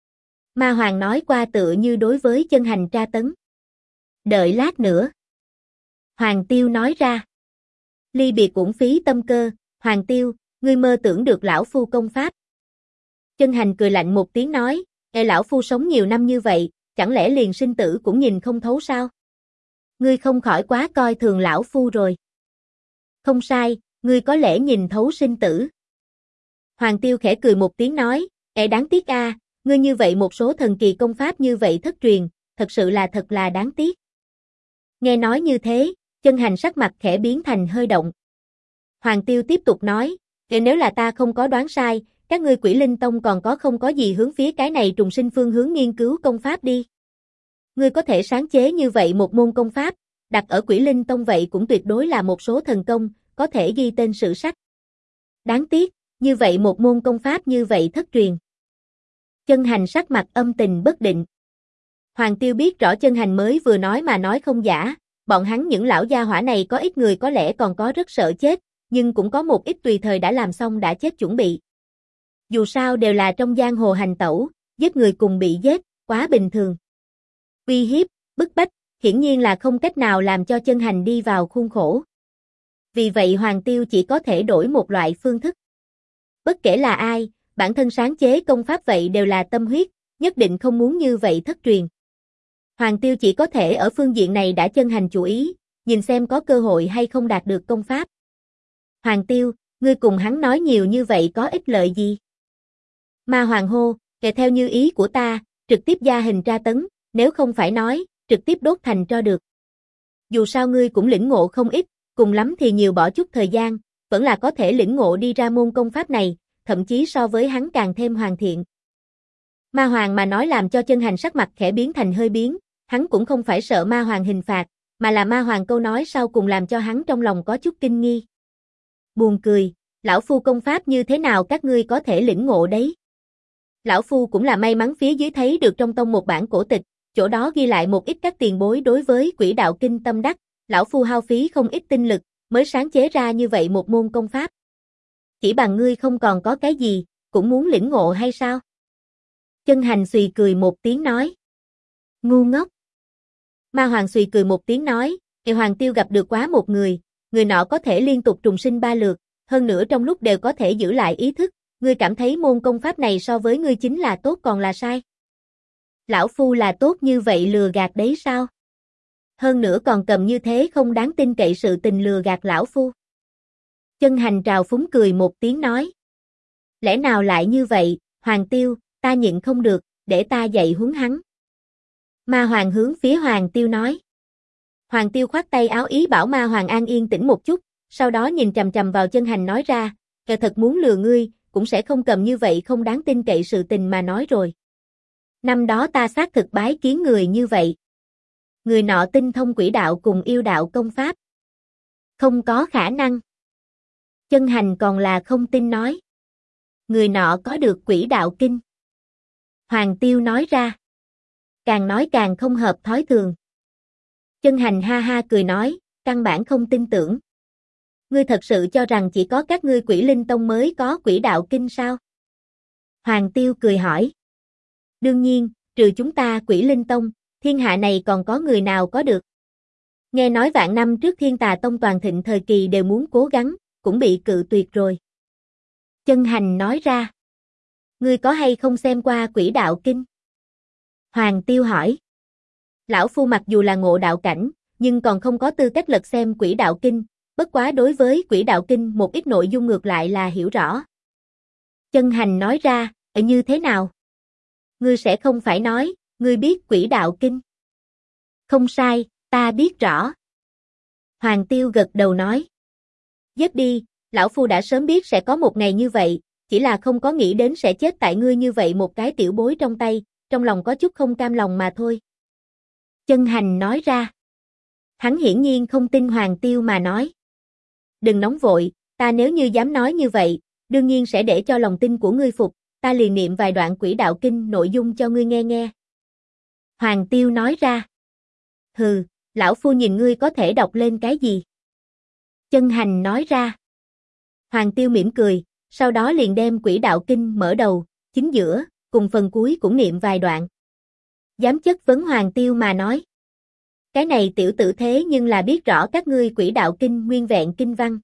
Ma Hoàng nói qua tựa như đối với Chân Hành tra tấn. Đợi lát nữa. Hoàng Tiêu nói ra. Ly biệt cũng phí tâm cơ, Hoàng Tiêu, ngươi mơ tưởng được lão Phu công pháp. Chân Hành cười lạnh một tiếng nói, lão Phu sống nhiều năm như vậy, chẳng lẽ liền sinh tử cũng nhìn không thấu sao? Ngươi không khỏi quá coi thường lão Phu rồi. Không sai, ngươi có lẽ nhìn thấu sinh tử. Hoàng Tiêu khẽ cười một tiếng nói, đáng tiếc a, ngươi như vậy một số thần kỳ công pháp như vậy thất truyền, thật là đáng tiếc. Nghe nói như thế, Chân Hành sắc mặt khẽ biến thành hơi động. Hoàng Tiêu tiếp tục nói, nếu là ta không có đoán sai, các ngươi Quỷ Linh Tông còn có không có gì hướng phía cái này trùng sinh phương hướng nghiên cứu công pháp đi. Ngươi có thể sáng chế như vậy một môn công pháp, đặt ở Quỷ Linh Tông vậy cũng tuyệt đối là một số thần công, có thể ghi tên sử sách. Đáng tiếc, như vậy một môn công pháp như vậy thất truyền. Chân Hành sắc mặt âm tình bất định. Hoàng Tiêu biết rõ Chân Hành mới vừa nói mà nói không giả, bọn hắn những lão gia hỏa này có ít người có lẽ còn có rất sợ chết, nhưng cũng có một ít tùy thời đã làm xong đã chết chuẩn bị. Dù sao đều là trong giang hồ hành tẩu, giết người cùng bị giết, quá bình thường. Uy hiếp, bức bách, hiển nhiên là không cách nào làm cho Chân Hành đi vào khuôn khổ. Vì vậy Hoàng Tiêu chỉ có thể đổi một loại phương thức. Bất kể là ai, bản thân sáng chế công pháp vậy đều là tâm huyết, nhất định không muốn như vậy thất truyền. Hoàng Tiêu chỉ có thể ở phương diện này đã Chân Hành chú ý, nhìn xem có cơ hội hay không đạt được công pháp. Hoàng Tiêu, ngươi cùng hắn nói nhiều như vậy có ích lợi gì? Ma Hoàng hô, kể theo như ý của ta, trực tiếp gia hình tra tấn, Nếu không phải nói, trực tiếp đốt thành tro được. Dù sao ngươi cũng lĩnh ngộ không ít, cùng lắm thì nhiều bỏ chút thời gian, vẫn là có thể lĩnh ngộ đi ra môn công pháp này, thậm chí so với hắn càng thêm hoàn thiện. Ma Hoàng mà nói làm cho Chân Hành sắc mặt khẽ biến thành hơi biến, hắn cũng không phải sợ Ma Hoàng hình phạt, mà là Ma Hoàng câu nói sau cùng làm cho hắn trong lòng có chút kinh nghi. Buồn cười, lão phu công pháp như thế nào các ngươi có thể lĩnh ngộ đấy? Lão phu cũng là may mắn phía dưới thấy được trong tông một bản cổ tịch, chỗ đó ghi lại một ít các tiền bối đối với Quỷ Đạo Kinh tâm đắc, lão phu hao phí không ít tinh lực, mới sáng chế ra như vậy một môn công pháp. Chỉ bằng ngươi không còn có cái gì, cũng muốn lĩnh ngộ hay sao? Chân Hành xùy cười một tiếng nói. Ngu ngốc. Ma Hoàng xùy cười một tiếng nói, Hoàng Tiêu gặp được quá một người nọ có thể liên tục trùng sinh 3 lượt, hơn nữa trong lúc đều có thể giữ lại ý thức, ngươi cảm thấy môn công pháp này so với ngươi chính là tốt còn là sai? Lão phu là tốt như vậy lừa gạt đấy sao? Hơn nữa còn cầm như thế không đáng tin cậy sự tình lừa gạt lão phu. Chân Hành trào phúng cười một tiếng nói. Lẽ nào lại như vậy, Hoàng Tiêu, ta nhịn không được, để ta dạy huấn hắn. Ma Hoàng hướng phía Hoàng Tiêu nói. Hoàng Tiêu khoát tay áo ý bảo Ma Hoàng an yên tĩnh một chút, sau đó nhìn chằm chằm vào Chân Hành nói ra, thật muốn lừa ngươi, cũng sẽ không cầm như vậy không đáng tin cậy sự tình mà nói rồi. Năm đó ta xác thực bái kiến người như vậy. Người nọ tinh thông quỷ đạo cùng yêu đạo công pháp. Không có khả năng. Chân Hành còn là không tin nói. Người nọ có được quỷ đạo kinh. Hoàng Tiêu nói ra. Càng nói càng không hợp thói thường. Chân Hành ha ha cười nói, căn bản không tin tưởng. Ngươi thật sự cho rằng chỉ có các ngươi Quỷ Linh Tông mới có quỷ đạo kinh sao? Hoàng Tiêu cười hỏi. Đương nhiên, trừ chúng ta Quỷ Linh Tông, thiên hạ này còn có người nào có được. Nghe nói vạn năm trước Thiên Tà Tông toàn thịnh thời kỳ đều muốn cố gắng, cũng bị cự tuyệt rồi. Chân Hành nói ra. Ngươi có hay không xem qua quỷ đạo kinh? Hoàng Tiêu hỏi. Lão phu mặc dù là ngộ đạo cảnh, nhưng còn không có tư cách lật xem quỷ đạo kinh, bất quá đối với quỷ đạo kinh một ít nội dung ngược lại là hiểu rõ. Chân Hành nói ra, như thế nào? Ngươi sẽ không phải nói, ngươi biết quỷ đạo kinh. Không sai, ta biết rõ. Hoàng Tiêu gật đầu nói. Dứt đi, lão phu đã sớm biết sẽ có một ngày như vậy, chỉ là không có nghĩ đến sẽ chết tại ngươi như vậy một cái tiểu bối trong tay, trong lòng có chút không cam lòng mà thôi. Chân Hành nói ra. Hắn hiển nhiên không tin Hoàng Tiêu mà nói. Đừng nóng vội, ta nếu như dám nói như vậy, đương nhiên sẽ để cho lòng tin của ngươi phục, ta liền niệm vài đoạn quỷ đạo kinh nội dung cho ngươi nghe nghe. Hoàng Tiêu nói ra. Hừ, lão phu nhìn ngươi có thể đọc lên cái gì? Chân Hành nói ra. Hoàng Tiêu mỉm cười, sau đó liền đem quỷ đạo kinh mở đầu, chính giữa, cùng phần cuối cũng niệm vài đoạn. Dám chất vấn Hoàng Tiêu mà nói. Cái này tiểu tử thế nhưng là biết rõ các ngươi quỷ đạo kinh nguyên vẹn kinh văn.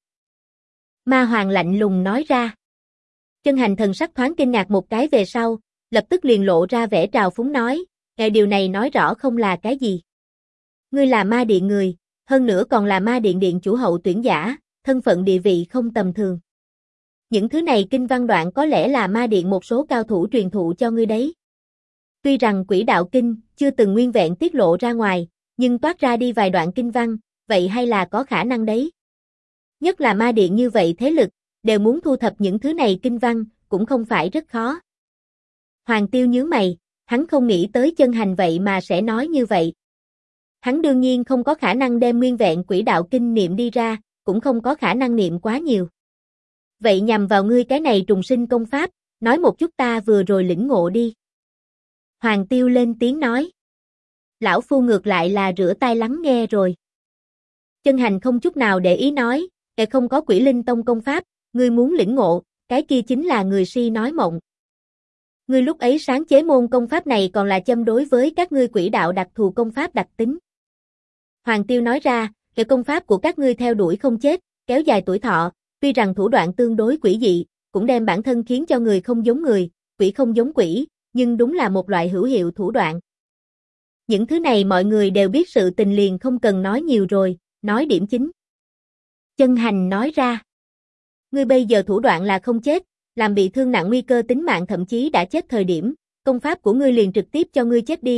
Ma Hoàng lạnh lùng nói ra. Chân Hành thần sắc thoáng kinh ngạc một cái về sau, lập tức liền lộ ra vẻ trào phúng nói, điều này nói rõ không là cái gì. Ngươi là ma điện người, hơn nữa còn là ma điện điện chủ hậu tuyển giả, thân phận địa vị không tầm thường. Những thứ này kinh văn đoạn có lẽ là ma điện một số cao thủ truyền thụ cho ngươi đấy. Tuy rằng quỷ đạo kinh chưa từng nguyên vẹn tiết lộ ra ngoài, nhưng toát ra đi vài đoạn kinh văn, vậy hay là có khả năng đấy. Nhất là ma điện như vậy thế lực, đều muốn thu thập những thứ này kinh văn, cũng không phải rất khó. Hoàng Tiêu nhướng mày, hắn không nghĩ tới Chân Hành vậy mà sẽ nói như vậy. Hắn đương nhiên không có khả năng đem nguyên vẹn quỷ đạo kinh niệm đi ra, cũng không có khả năng niệm quá nhiều. Vậy nhằm vào ngươi cái này trùng sinh công pháp, nói một chút ta vừa rồi lĩnh ngộ đi. Hoàng Tiêu lên tiếng nói. Lão phu ngược lại là rửa tai lắng nghe rồi. Chân Hành không chút nào để ý nói, không có Quỷ Linh Tông công pháp, ngươi muốn lĩnh ngộ, cái kia chính là người si nói mộng. Ngươi lúc ấy sáng chế môn công pháp này còn là châm đối với các ngươi quỷ đạo đặc thù công pháp đặc tính. Hoàng Tiêu nói ra, công pháp của các ngươi theo đuổi không chết, kéo dài tuổi thọ, tuy rằng thủ đoạn tương đối quỷ dị, cũng đem bản thân khiến cho người không giống người, quỷ không giống quỷ, nhưng đúng là một loại hữu hiệu thủ đoạn. Những thứ này mọi người đều biết sự tình liền không cần nói nhiều rồi, nói điểm chính. Chân Hành nói ra. Ngươi bây giờ thủ đoạn là không chết, làm bị thương nặng nguy cơ tính mạng thậm chí đã chết thời điểm, công pháp của ngươi liền trực tiếp cho ngươi chết đi,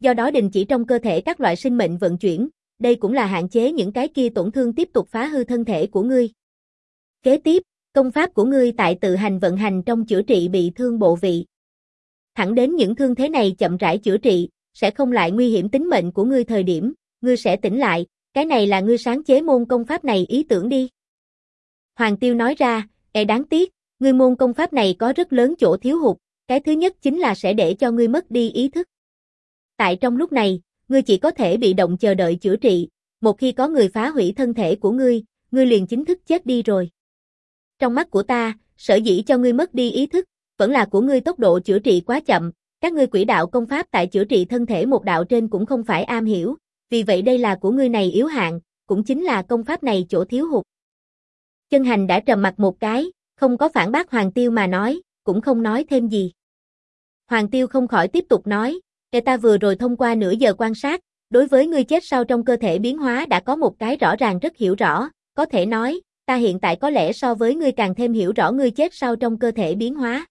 do đó đình chỉ trong cơ thể các loại sinh mệnh vận chuyển, đây cũng là hạn chế những cái kia tổn thương tiếp tục phá hư thân thể của ngươi. Kế tiếp, công pháp của ngươi tại tự hành vận hành trong chữa trị bị thương bộ vị. Thẳng đến những thương thế này chậm rãi chữa trị, sẽ không lại nguy hiểm tính mệnh của ngươi thời điểm, ngươi sẽ tỉnh lại, cái này là ngươi sáng chế môn công pháp này ý tưởng đi. Hoàng Tiêu nói ra, đáng tiếc, ngươi môn công pháp này có rất lớn chỗ thiếu hụt, cái thứ nhất chính là sẽ để cho ngươi mất đi ý thức. Tại trong lúc này, ngươi chỉ có thể bị động chờ đợi chữa trị, một khi có người phá hủy thân thể của ngươi liền chính thức chết đi rồi. Trong mắt của ta, sở dĩ cho ngươi mất đi ý thức, vẫn là của ngươi tốc độ chữa trị quá chậm, các ngươi quỷ đạo công pháp tại chữa trị thân thể một đạo trên cũng không phải am hiểu, vì vậy đây là của ngươi này yếu hạn, cũng chính là công pháp này chỗ thiếu hụt. Chân Hành đã trầm mặt một cái, không có phản bác Hoàng Tiêu mà nói, cũng không nói thêm gì. Hoàng Tiêu không khỏi tiếp tục nói, ta vừa rồi thông qua nửa giờ quan sát, đối với ngươi chết sau trong cơ thể biến hóa đã có một cái rõ ràng rất hiểu rõ, có thể nói, ta hiện tại có lẽ so với ngươi càng thêm hiểu rõ ngươi chết sau trong cơ thể biến hóa.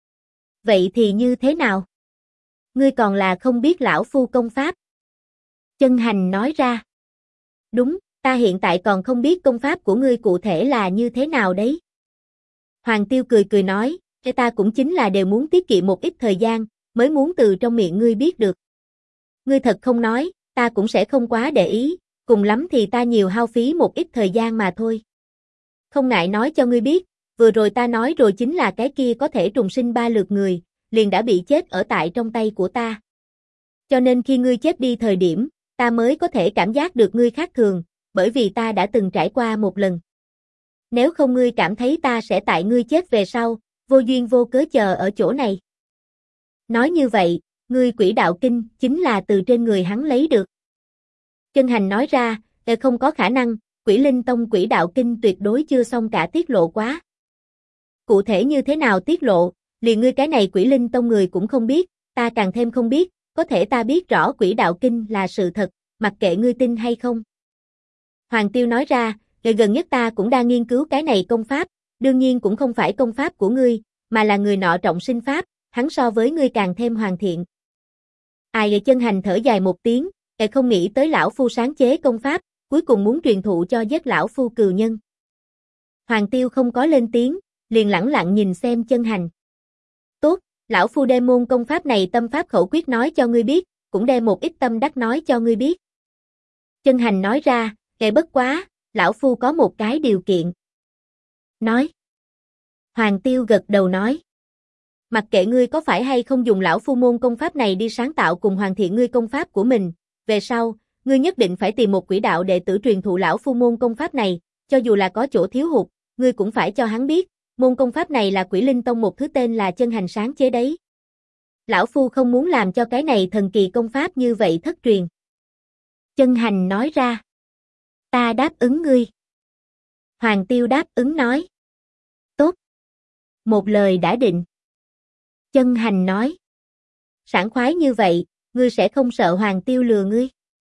Vậy thì như thế nào? Ngươi còn là không biết lão phu công pháp. Chân Hành nói ra. Đúng, ta hiện tại còn không biết công pháp của ngươi cụ thể là như thế nào đấy. Hoàng Tiêu cười cười nói, ta cũng chính là đều muốn tiết kiệm một ít thời gian, mới muốn từ trong miệng ngươi biết được. Ngươi thật không nói, ta cũng sẽ không quá để ý, cùng lắm thì ta nhiều hao phí một ít thời gian mà thôi. Không ngại nói cho ngươi biết, vừa rồi ta nói rồi chính là cái kia có thể trùng sinh 3 lượt người, liền đã bị chết ở tại trong tay của ta. Cho nên khi ngươi chết đi thời điểm, ta mới có thể cảm giác được ngươi khác thường, bởi vì ta đã từng trải qua một lần. Nếu không ngươi cảm thấy ta sẽ tại ngươi chết về sau, vô duyên vô cớ chờ ở chỗ này. Nói như vậy, ngươi quỷ đạo kinh chính là từ trên người hắn lấy được. Chân Hành nói ra, không có khả năng, Quỷ Linh Tông quỷ đạo kinh tuyệt đối chưa xong cả tiết lộ quá. Cụ thể như thế nào tiết lộ, liền ngươi cái này Quỷ Linh Tông người cũng không biết, ta càng thêm không biết, có thể ta biết rõ quỷ đạo kinh là sự thật, mặc kệ ngươi tin hay không. Hoàng Tiêu nói ra, gần nhất ta cũng đang nghiên cứu cái này công pháp, đương nhiên cũng không phải công pháp của ngươi, mà là người nọ trọng sinh pháp, hắn so với ngươi càng thêm hoàn thiện. Ai Chân Hành thở dài một tiếng, không nghĩ tới lão phu sáng chế công pháp, cuối cùng muốn truyền thụ cho giết lão phu cừu nhân. Hoàng Tiêu không có lên tiếng, liền lẳng lặng nhìn xem Chân Hành. Tốt, lão phu đem môn công pháp này tâm pháp khẩu quyết nói cho ngươi biết, cũng đem một ít tâm đắc nói cho ngươi biết. Chân Hành nói ra, bất quá, lão phu có một cái điều kiện. Nói. Hoàng Tiêu gật đầu nói. Mặc kệ ngươi có phải hay không dùng lão phu môn công pháp này đi sáng tạo cùng hoàn thiện ngươi công pháp của mình, về sau, ngươi nhất định phải tìm một quỷ đạo đệ tử truyền thụ lão phu môn công pháp này, cho dù là có chỗ thiếu hụt, ngươi cũng phải cho hắn biết, môn công pháp này là Quỷ Linh Tông một thứ tên là Chân Hành sáng chế đấy. Lão phu không muốn làm cho cái này thần kỳ công pháp như vậy thất truyền. Chân Hành nói ra. Ta đáp ứng ngươi. Hoàng Tiêu đáp ứng nói. Tốt. Một lời đã định. Chân Hành nói. Sảng khoái như vậy, ngươi sẽ không sợ Hoàng Tiêu lừa ngươi?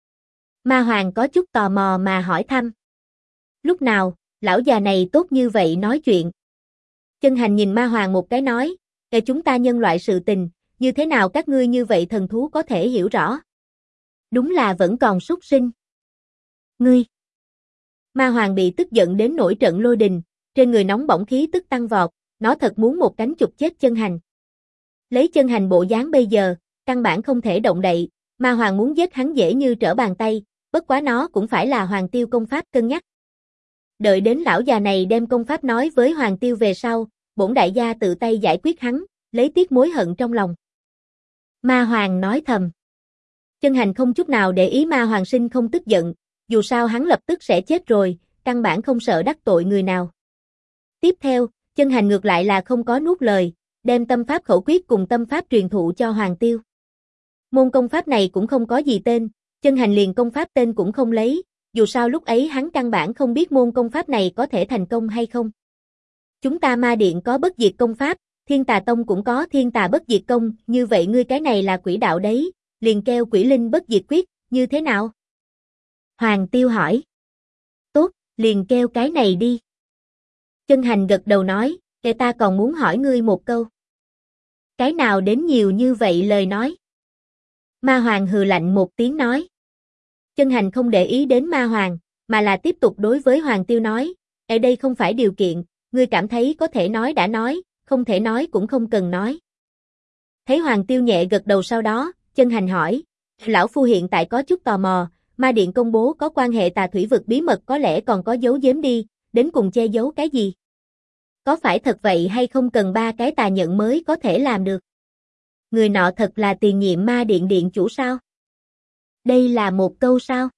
Ma Hoàng có chút tò mò mà hỏi thăm. Lúc nào, lão già này tốt như vậy nói chuyện? Chân Hành nhìn Ma Hoàng một cái nói, chúng ta nhân loại sự tình, như thế nào các ngươi như vậy thần thú có thể hiểu rõ? Đúng là vẫn còn súc sinh. Ngươi. Ma Hoàng bị tức giận đến nổi trận lôi đình, trên người nóng bỏng khí tức tăng vọt, nó thật muốn một cánh chụp chết Chân Hành. Lấy Chân Hành bộ dáng bây giờ, căn bản không thể động đậy, Ma Hoàng muốn giết hắn dễ như trở bàn tay, bất quá nó cũng phải là Hoàng Tiêu công pháp cân nhắc. Đợi đến lão già này đem công pháp nói với Hoàng Tiêu về sau, bổn đại gia tự tay giải quyết hắn, lấy tiếc mối hận trong lòng. Ma Hoàng nói thầm. Chân Hành không chút nào để ý Ma Hoàng sinh không tức giận, dù sao hắn lập tức sẽ chết rồi, căn bản không sợ đắc tội người nào. Tiếp theo, Chân Hành ngược lại là không có nuốt lời, đem tâm pháp khẩu quyết cùng tâm pháp truyền thụ cho Hoàng Tiêu. Môn công pháp này cũng không có gì tên, Chân Hành liền công pháp tên cũng không lấy, dù sao lúc ấy hắn căn bản không biết môn công pháp này có thể thành công hay không. Chúng ta Ma Điện có bất diệt công pháp, Thiên Tà Tông cũng có Thiên Tà bất diệt công, như vậy ngươi cái này là quỷ đạo đấy, liền kêu Quỷ Linh bất diệt quyết, như thế nào? Hoàng Tiêu hỏi. Tốt, liền kêu cái này đi. Chân Hành gật đầu nói, ta còn muốn hỏi ngươi một câu. Cái nào đến nhiều như vậy lời nói? Ma Hoàng hừ lạnh một tiếng nói. Chân Hành không để ý đến Ma Hoàng, mà là tiếp tục đối với Hoàng Tiêu nói, ở đây không phải điều kiện, ngươi cảm thấy có thể nói đã nói, không thể nói cũng không cần nói. Thấy Hoàng Tiêu nhẹ gật đầu sau đó, Chân Hành hỏi, lão phu hiện tại có chút tò mò, Ma Điện công bố có quan hệ tà thủy vực bí mật có lẽ còn có giấu giếm đi, đến cùng che giấu cái gì? Có phải thật vậy hay không cần 3 cái tà nhận mới có thể làm được? Người nọ thật là tiền nhiệm Ma Điện điện chủ sao? Đây là một câu sao?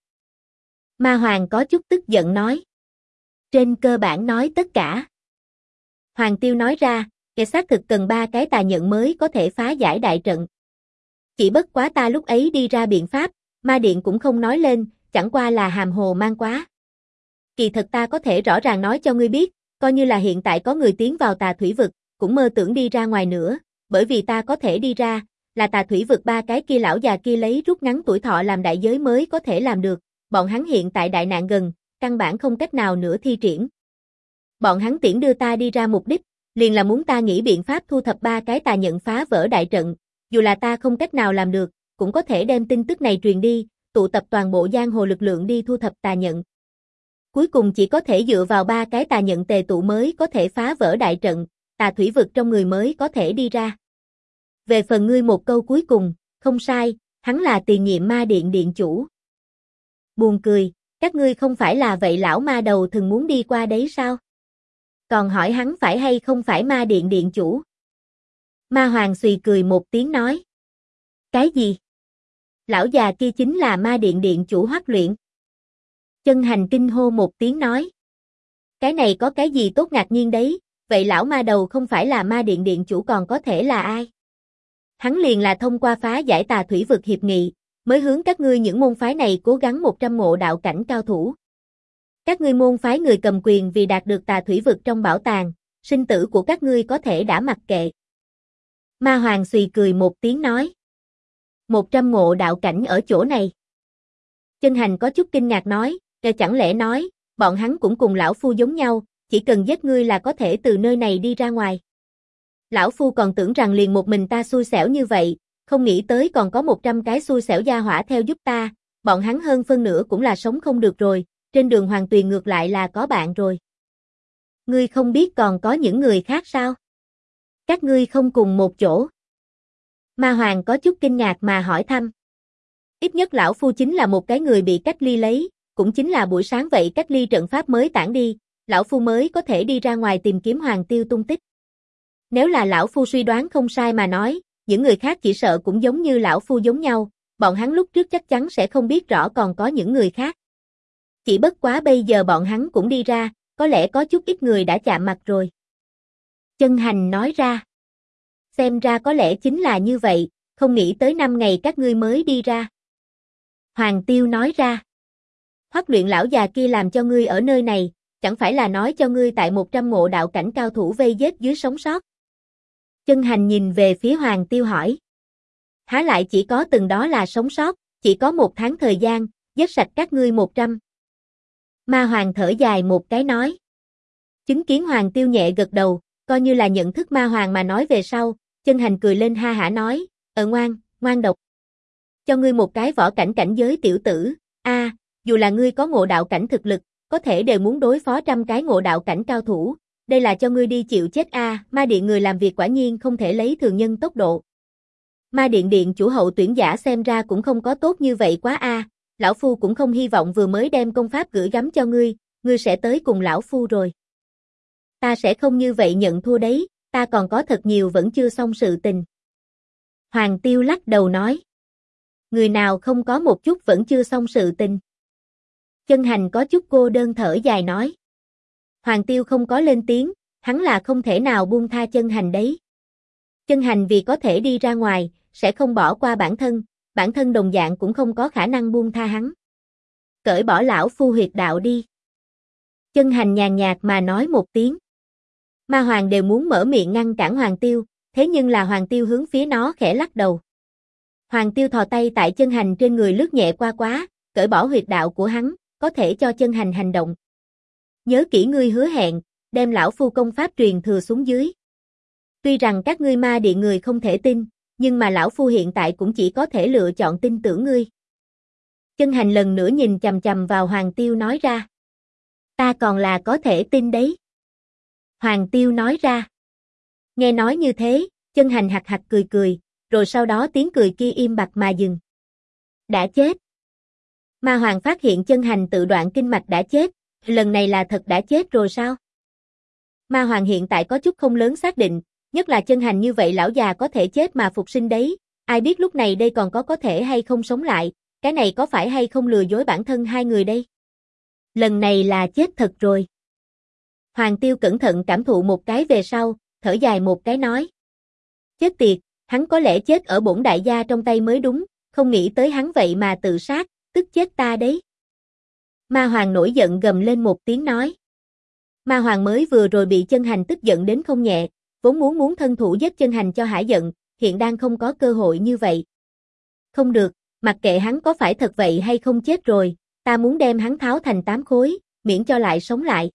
Ma Hoàng có chút tức giận nói. Trên cơ bản nói tất cả. Hoàng Tiêu nói ra, kẻ xác thực cần 3 cái tà nhận mới có thể phá giải đại trận. Chỉ bất quá ta lúc ấy đi ra biện pháp, Ma Điện cũng không nói lên, chẳng qua là hàm hồ mang quá. Kỳ thật ta có thể rõ ràng nói cho ngươi biết, coi như là hiện tại có người tiến vào tà thủy vực, cũng mơ tưởng đi ra ngoài nữa, bởi vì ta có thể đi ra, là tà thủy vực 3 cái kia lão già kia lấy rút ngắn tuổi thọ làm đại giới mới có thể làm được, bọn hắn hiện tại đại nạn gần, căn bản không cách nào nữa thi triển. Bọn hắn tiễn đưa ta đi ra mục đích, liền là muốn ta nghĩ biện pháp thu thập 3 cái tà nhận phá vỡ đại trận, dù là ta không cách nào làm được, cũng có thể đem tin tức này truyền đi, tụ tập toàn bộ giang hồ lực lượng đi thu thập tà nhận. Cuối cùng chỉ có thể dựa vào 3 cái tà nhận tề tụ mới có thể phá vỡ đại trận, tà thủy vực trong người mới có thể đi ra. Về phần ngươi một câu cuối cùng, không sai, hắn là tiền nhiệm Ma Điện điện chủ. Buồn cười, các ngươi không phải là vậy lão ma đầu thường muốn đi qua đấy sao? Còn hỏi hắn phải hay không phải Ma Điện điện chủ? Ma Hoàng xùy cười một tiếng nói. Cái gì? Lão già kia chính là Ma Điện điện chủ Hoắc Luyện. Chân Hành kinh hô một tiếng nói. Cái này có cái gì tốt ngạc nhiên đấy, vậy lão ma đầu không phải là Ma Điện điện chủ còn có thể là ai? Hắn liền là thông qua phá giải tà thủy vực hiệp nghị, mới hướng các ngươi những môn phái này cố gắng 100 ngộ đạo cảnh cao thủ. Các ngươi môn phái người cầm quyền vì đạt được tà thủy vực trong bảo tàng, sinh tử của các ngươi có thể đã mặc kệ. Ma Hoàng xùy cười một tiếng nói. 100 ngộ đạo cảnh ở chỗ này. Chân Hành có chút kinh ngạc nói, chẳng lẽ nói, bọn hắn cũng cùng lão phu giống nhau, chỉ cần giết ngươi là có thể từ nơi này đi ra ngoài. Lão phu còn tưởng rằng liền một mình ta xui xẻo như vậy, không nghĩ tới còn có 100 cái xui xẻo gia hỏa theo giúp ta, bọn hắn hơn phân nửa cũng là sống không được rồi, trên đường Hoàng Tuyền ngược lại là có bạn rồi. Ngươi không biết còn có những người khác sao? Các ngươi không cùng một chỗ. Ma Hoàng có chút kinh ngạc mà hỏi thăm. Ít nhất lão phu chính là một cái người bị cách ly lấy, cũng chính là buổi sáng vậy cách ly trận pháp mới tản đi, lão phu mới có thể đi ra ngoài tìm kiếm Hoàng Tiêu tung tích. Nếu là lão phu suy đoán không sai mà nói, những người khác chỉ sợ cũng giống như lão phu giống nhau, bọn hắn lúc trước chắc chắn sẽ không biết rõ còn có những người khác. Chỉ bất quá bây giờ bọn hắn cũng đi ra, có lẽ có chút ít người đã chạm mặt rồi. Chân Hành nói ra. Xem ra có lẽ chính là như vậy, không nghĩ tới 5 ngày các ngươi mới đi ra. Hoàng Tiêu nói ra. Hoắc Luyện lão già kia làm cho ngươi ở nơi này, chẳng phải là nói cho ngươi tại 100 ngộ đạo cảnh cao thủ vây giết dưới sống sót. Chân Hành nhìn về phía Hoàng Tiêu hỏi. Há lại chỉ có từng đó là sống sót, chỉ có 1 tháng thời gian, giết sạch các ngươi 100. Ma Hoàng thở dài một cái nói. Chứng kiến Hoàng Tiêu nhẹ gật đầu, coi như là nhận thức Ma Hoàng mà nói về sau, Chân Hành cười lên ha hả nói, ngoan độc. Cho ngươi một cái võ cảnh cảnh giới tiểu tử, dù là ngươi có ngộ đạo cảnh thực lực, có thể đều muốn đối phó 100 cái ngộ đạo cảnh cao thủ, đây là cho ngươi đi chịu chết Ma Điện người làm việc quả nhiên không thể lấy thường nhân tốc độ. Ma Điện điện chủ hậu tuyển giả xem ra cũng không có tốt như vậy quá lão phu cũng không hy vọng vừa mới đem công pháp gửi gắm cho ngươi sẽ tới cùng lão phu rồi. Ta sẽ không như vậy nhận thua đấy, ta còn có thật nhiều vẫn chưa xong sự tình. Hoàng Tiêu lắc đầu nói. Người nào không có một chút vẫn chưa xong sự tình. Chân Hành có chút cô đơn thở dài nói. Hoàng Tiêu không có lên tiếng, hắn là không thể nào buông tha Chân Hành đấy. Chân Hành vì có thể đi ra ngoài, sẽ không bỏ qua bản thân đồng dạng cũng không có khả năng buông tha hắn. Cởi bỏ lão phu huyệt đạo đi. Chân Hành nhàn nhạt mà nói một tiếng. Ma Hoàng đều muốn mở miệng ngăn cản Hoàng Tiêu, thế nhưng là Hoàng Tiêu hướng phía nó khẽ lắc đầu. Hoàng Tiêu thò tay tại Chân Hành trên người lướt nhẹ qua, cởi bỏ huyệt đạo của hắn, có thể cho Chân Hành hành động. Nhớ kỹ ngươi hứa hẹn, đem lão phu công pháp truyền thừa xuống dưới. Tuy rằng các ngươi Ma Điện người không thể tin, nhưng mà lão phu hiện tại cũng chỉ có thể lựa chọn tin tưởng ngươi. Chân Hành lần nữa nhìn chằm chằm vào Hoàng Tiêu nói ra. Ta còn là có thể tin đấy. Hoàng Tiêu nói ra. Nghe nói như thế, Chân Hành hạc hạc cười cười, rồi sau đó tiếng cười kia im bặt mà dừng. Đã chết. Ma Hoàng phát hiện Chân Hành tự đoạn kinh mạch đã chết, lần này là thật đã chết rồi sao? Ma Hoàng hiện tại có chút không lớn xác định, nhất là Chân Hành như vậy lão già có thể chết mà phục sinh đấy, ai biết lúc này đây còn có thể hay không sống lại, cái này có phải hay không lừa dối bản thân hai người đây? Lần này là chết thật rồi. Hoàng Tiêu cẩn thận cảm thụ một cái về sau, thở dài một cái nói. Chết tiệt, hắn có lẽ chết ở bổn đại gia trong tay mới đúng, không nghĩ tới hắn vậy mà tự sát, tức chết ta đấy. Ma Hoàng nổi giận gầm lên một tiếng nói. Ma Hoàng mới vừa rồi bị Chân Hành tức giận đến không nhẹ, vốn muốn thân thủ giết Chân Hành cho hả giận, hiện đang không có cơ hội như vậy. Không được, mặc kệ hắn có phải thật vậy hay không chết rồi, ta muốn đem hắn tháo thành 8 khối, miễn cho lại sống lại.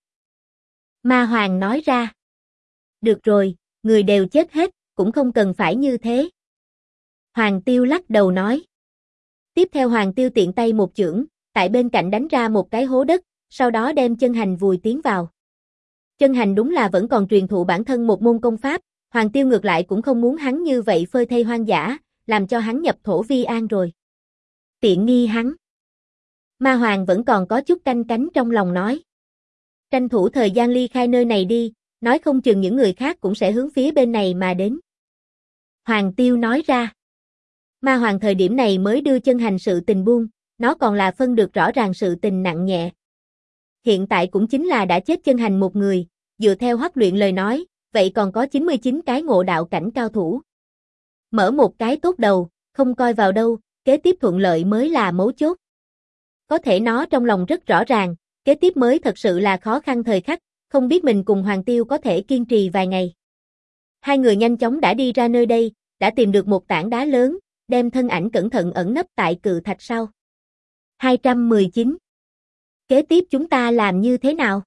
Ma Hoàng nói ra. Được rồi, người đều chết hết, cũng không cần phải như thế. Hoàng Tiêu lắc đầu nói. Tiếp theo Hoàng Tiêu tiện tay một chưởng, tại bên cạnh đánh ra một cái hố đất, sau đó đem Chân Hành vùi tiến vào. Chân Hành đúng là vẫn còn truyền thụ bản thân một môn công pháp, Hoàng Tiêu ngược lại cũng không muốn hắn như vậy phơi thây hoang dã, làm cho hắn nhập thổ vi an rồi. Tiện nghi hắn. Ma Hoàng vẫn còn có chút canh cánh trong lòng nói. Tranh thủ thời gian ly khai nơi này đi, nói không chừng những người khác cũng sẽ hướng phía bên này mà đến. Hoàng Tiêu nói ra. Ma Hoàng thời điểm này mới đưa Chân Hành sự tình buông, nó còn là phân được rõ ràng sự tình nặng nhẹ. Hiện tại cũng chính là đã chết Chân Hành một người, dựa theo Hoắc Luyện lời nói, vậy còn có 99 cái ngộ đạo cảnh cao thủ. Mở một cái tốt đầu, không coi vào đâu, kế tiếp thuận lợi mới là mấu chốt. Có thể nó trong lòng rất rõ ràng, kế tiếp mới thật sự là khó khăn thời khắc, không biết mình cùng Hoàng Tiêu có thể kiên trì vài ngày. Hai người nhanh chóng đã đi ra nơi đây, đã tìm được một tảng đá lớn, đem thân ảnh cẩn thận ẩn nấp tại cự thạch sau. 219. Kế tiếp chúng ta làm như thế nào?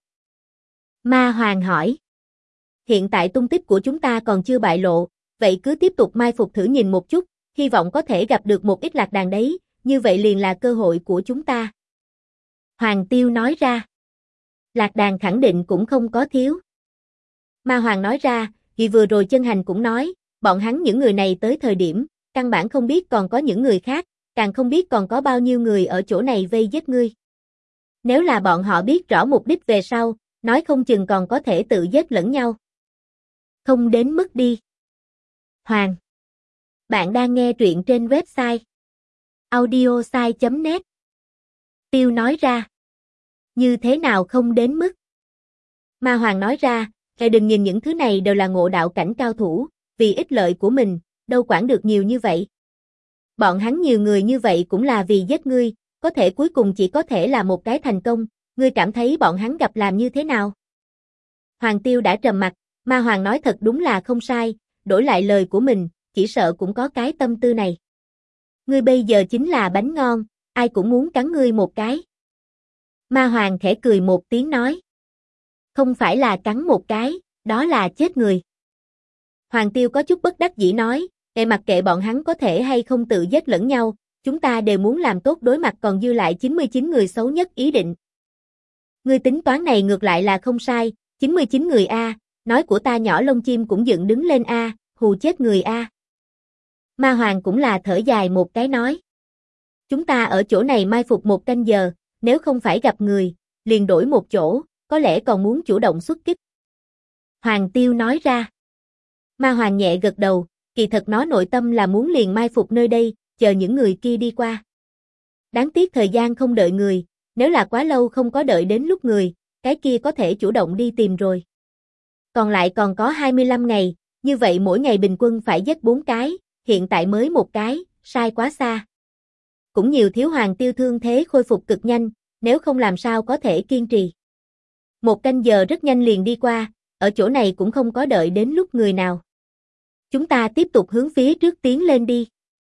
Ma Hoàng hỏi. Hiện tại tung tích của chúng ta còn chưa bại lộ, vậy cứ tiếp tục mai phục thử nhìn một chút, hy vọng có thể gặp được một ít lạc đàn đấy, như vậy liền là cơ hội của chúng ta. Hoàng Tiêu nói ra. Lạc đàn khẳng định cũng không có thiếu. Ma Hoàng nói ra, vì vừa rồi Chân Hành cũng nói, bọn hắn những người này tới thời điểm, căn bản không biết còn có những người khác, càng không biết còn có bao nhiêu người ở chỗ này vây giết ngươi. Nếu là bọn họ biết rõ mục đích về sau, nói không chừng còn có thể tự giết lẫn nhau. Không đến mức đi. Hoàng. Bạn đang nghe truyện trên website audiosai.net. Tiêu nói ra. Như thế nào không đến mức? Ma Hoàng nói ra, đừng nhìn những thứ này đều là ngộ đạo cảnh cao thủ, vì ích lợi của mình, đâu quản được nhiều như vậy. Bọn hắn nhiều người như vậy cũng là vì giết ngươi, có thể cuối cùng chỉ có thể là một cái thành công, ngươi cảm thấy bọn hắn gặp làm như thế nào? Hoàng Tiêu đã trầm mặt, Ma Hoàng nói thật đúng là không sai, đổi lại lời của mình, chỉ sợ cũng có cái tâm tư này. Ngươi bây giờ chính là bánh ngon, ai cũng muốn cắn ngươi một cái. Ma Hoàng khẽ cười một tiếng nói. Không phải là cắn một cái, đó là chết người. Hoàng Tiêu có chút bất đắc dĩ nói, mặc kệ bọn hắn có thể hay không tự giết lẫn nhau, chúng ta đều muốn làm tốt đối mặt còn dư lại 99 người xấu nhất ý định. Ngươi tính toán này ngược lại là không sai, 99 người A, nói của ta nhỏ lông chim cũng dựng đứng lên A, hù chết người A. Ma Hoàng cũng là thở dài một cái nói. Chúng ta ở chỗ này mai phục 1 canh giờ, nếu không phải gặp người, liền đổi một chỗ, có lẽ còn muốn chủ động xuất kích. Hoàng Tiêu nói ra. Ma Hoàng nhẹ gật đầu, kỳ thật nó nội tâm là muốn liền mai phục nơi đây, chờ những người kia đi qua. Đáng tiếc thời gian không đợi người, nếu là quá lâu không có đợi đến lúc người, cái kia có thể chủ động đi tìm rồi. Còn lại còn có 25 ngày, như vậy mỗi ngày bình quân phải giết 4 cái, hiện tại mới 1 cái, sai quá xa. Cũng nhiều thiếu Hoàng Tiêu thương thế khôi phục cực nhanh, nếu không làm sao có thể kiên trì. 1 canh giờ rất nhanh liền đi qua, ở chỗ này cũng không có đợi đến lúc người nào. Chúng ta tiếp tục hướng phía trước tiến lên đi.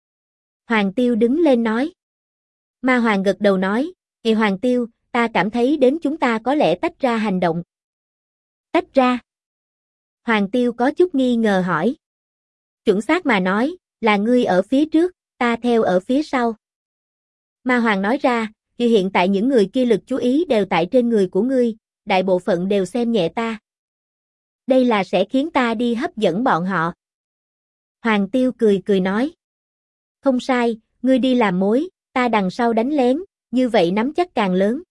Hoàng Tiêu đứng lên nói. Ma Hoàng gật đầu nói, Hoàng Tiêu, ta cảm thấy đến chúng ta có lẽ tách ra hành động. Tách ra? Hoàng Tiêu có chút nghi ngờ hỏi. Chuẩn xác mà nói, Là ngươi ở phía trước, ta theo ở phía sau. Ma Hoàng nói ra, vì hiện tại những người kia lực chú ý đều tại trên người của ngươi, đại bộ phận đều xem nhẹ ta. Đây là sẽ khiến ta đi hấp dẫn bọn họ. Hoàng Tiêu cười cười nói. Không sai, ngươi đi làm mối, ta đằng sau đánh lén, như vậy nắm chắc càng lớn.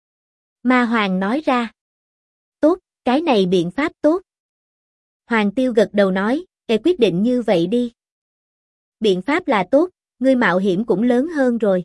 Ma Hoàng nói ra. Tốt, cái này biện pháp tốt. Hoàng Tiêu gật đầu nói, quyết định như vậy đi. Biện pháp là tốt, ngươi mạo hiểm cũng lớn hơn rồi.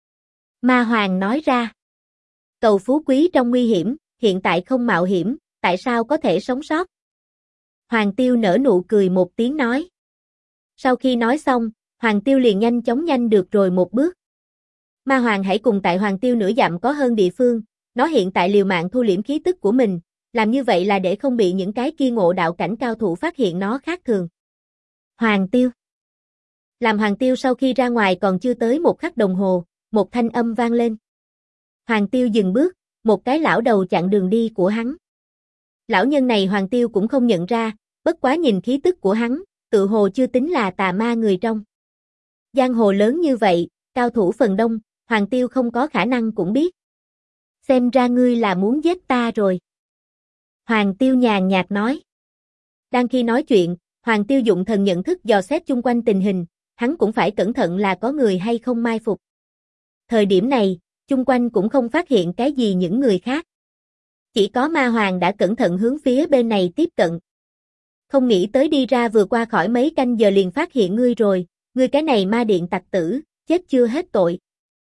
Ma Hoàng nói ra. Cầu phú quý trong nguy hiểm, hiện tại không mạo hiểm, tại sao có thể sống sót? Hoàng Tiêu nở nụ cười một tiếng nói. Sau khi nói xong, Hoàng Tiêu liền nhanh chóng nhanh được rồi một bước. Ma Hoàng hãy cùng tại Hoàng Tiêu nửa dặm có hơn địa phương, nó hiện tại liều mạng thu liễm khí tức của mình, làm như vậy là để không bị những cái kia ngộ đạo cảnh cao thủ phát hiện nó khác thường. Hoàng Tiêu. Làm Hoàng Tiêu sau khi ra ngoài còn chưa tới một khắc đồng hồ, một thanh âm vang lên. Hoàng Tiêu dừng bước, một cái lão đầu chặn đường đi của hắn. Lão nhân này Hoàng Tiêu cũng không nhận ra, bất quá nhìn khí tức của hắn, tự hồ chưa tính là tà ma người trong. Giang hồ lớn như vậy, cao thủ phần đông, Hoàng Tiêu không có khả năng cũng biết. Xem ra ngươi là muốn giết ta rồi. Hoàng Tiêu nhàn nhạt nói. Đang khi nói chuyện, Hoàng Tiêu dụng thần nhận thức dò xét chung quanh tình hình, hắn cũng phải cẩn thận là có người hay không mai phục. Thời điểm này, chung quanh cũng không phát hiện cái gì những người khác. Chỉ có Ma Hoàng đã cẩn thận hướng phía bên này tiếp cận. Không nghĩ tới đi ra vừa qua khỏi mấy canh giờ liền phát hiện ngươi rồi, ngươi cái này ma điện tặc tử, chết chưa hết tội.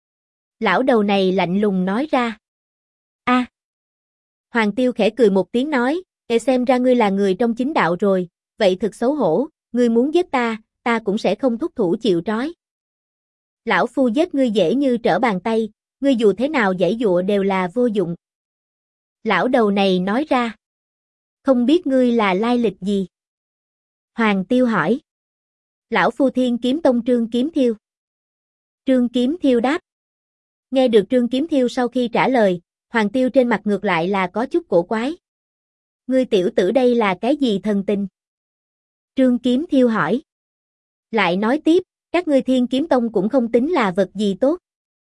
Lão đầu này lạnh lùng nói ra. A. Hoàng Tiêu khẽ cười một tiếng nói, xem ra ngươi là người trong chính đạo rồi, vậy thực xấu hổ, ngươi muốn giết ta, ta cũng sẽ không thúc thủ chịu trói. Lão phu giết ngươi dễ như trở bàn tay, ngươi dù thế nào giãy giụa đều là vô dụng. Lão đầu này nói ra. Không biết ngươi là lai lịch gì? Hoàng Tiêu hỏi. Lão phu Thiên Kiếm Tông Trương Kiếm Thiêu. Trương Kiếm Thiêu đáp. Nghe được Trương Kiếm Thiêu sau khi trả lời, Hoàng Tiêu trên mặt ngược lại là có chút cổ quái. Ngươi tiểu tử đây là cái gì thần tình? Trương Kiếm Thiêu hỏi. Lại nói tiếp, các ngươi Thiên Kiếm Tông cũng không tính là vật gì tốt.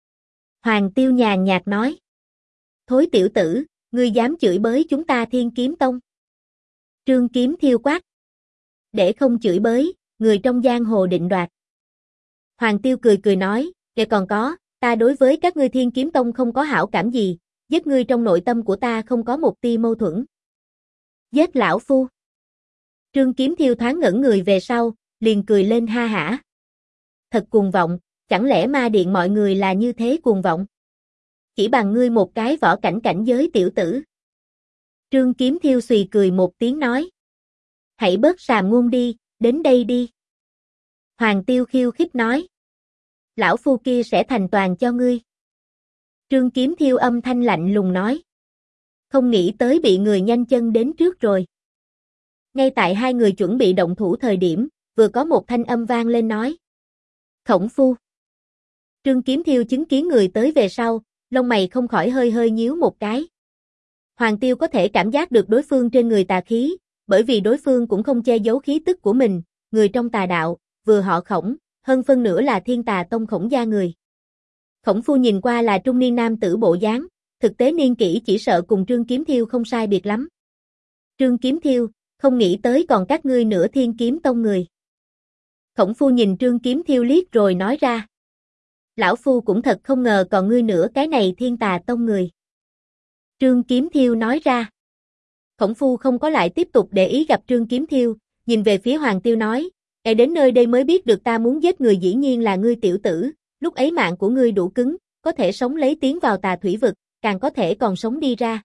Hoàng Tiêu nhàn nhạt nói. Thối tiểu tử, ngươi dám chửi bới chúng ta Thiên Kiếm Tông. Trương Kiếm Thiêu quát. Để không chửi bới, người trong giang hồ định đoạt. Hoàng Tiêu cười cười nói, còn có, ta đối với các ngươi Thiên Kiếm Tông không có hảo cảm gì, giết ngươi trong nội tâm của ta không có một tia mâu thuẫn. Giết lão phu. Trương Kiếm Thiêu thoáng ngẩn người về sau, liền cười lên ha hả. Thật cuồng vọng, chẳng lẽ ma điện mọi người là như thế cuồng vọng? Chỉ bằng ngươi một cái võ cảnh cảnh giới tiểu tử. Trương Kiếm Thiêu xùy cười một tiếng nói. Hãy bớt sàm ngôn đi, đến đây đi. Hoàng Tiêu khiêu khích nói. Lão phu kia sẽ thành toàn cho ngươi. Trương Kiếm Thiêu âm thanh lạnh lùng nói. Không nghĩ tới bị người nhanh chân đến trước rồi. Ngay tại hai người chuẩn bị động thủ thời điểm, vừa có một thanh âm vang lên nói. Khổng phu. Trương Kiếm Thiêu chứng kiến người tới về sau, lông mày không khỏi hơi hơi nhíu một cái. Hoàng Tiêu có thể cảm giác được đối phương trên người tà khí, bởi vì đối phương cũng không che giấu khí tức của mình, người trong tà đạo, vừa họ Khổng, hơn phân nửa là Thiên Tà Tông Khổng gia người. Khổng phu nhìn qua là trung niên nam tử bộ dáng, thực tế niên kỷ chỉ sợ cùng Trương Kiếm Thiêu không sai biệt lắm. Trương Kiếm Thiêu, không nghĩ tới còn các ngươi nữa Thiên Kiếm Tông người. Khổng phu nhìn Trương Kiếm Thiêu liếc rồi nói ra. Lão phu cũng thật không ngờ còn ngươi nữa cái này Thiên Tà Tông người. Trương Kiếm Thiêu nói ra. Khổng phu không có lại tiếp tục để ý gặp Trương Kiếm Thiêu, nhìn về phía Hoàng Tiêu nói, đến nơi đây mới biết được ta muốn giết người dĩ nhiên là ngươi tiểu tử, lúc ấy mạng của ngươi đủ cứng, có thể sống lấy tiến vào tà thủy vực, càng có thể còn sống đi ra.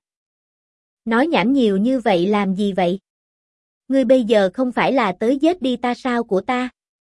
Nói nhảm nhiều như vậy làm gì vậy? Ngươi bây giờ không phải là tới giết đi ta sao của ta?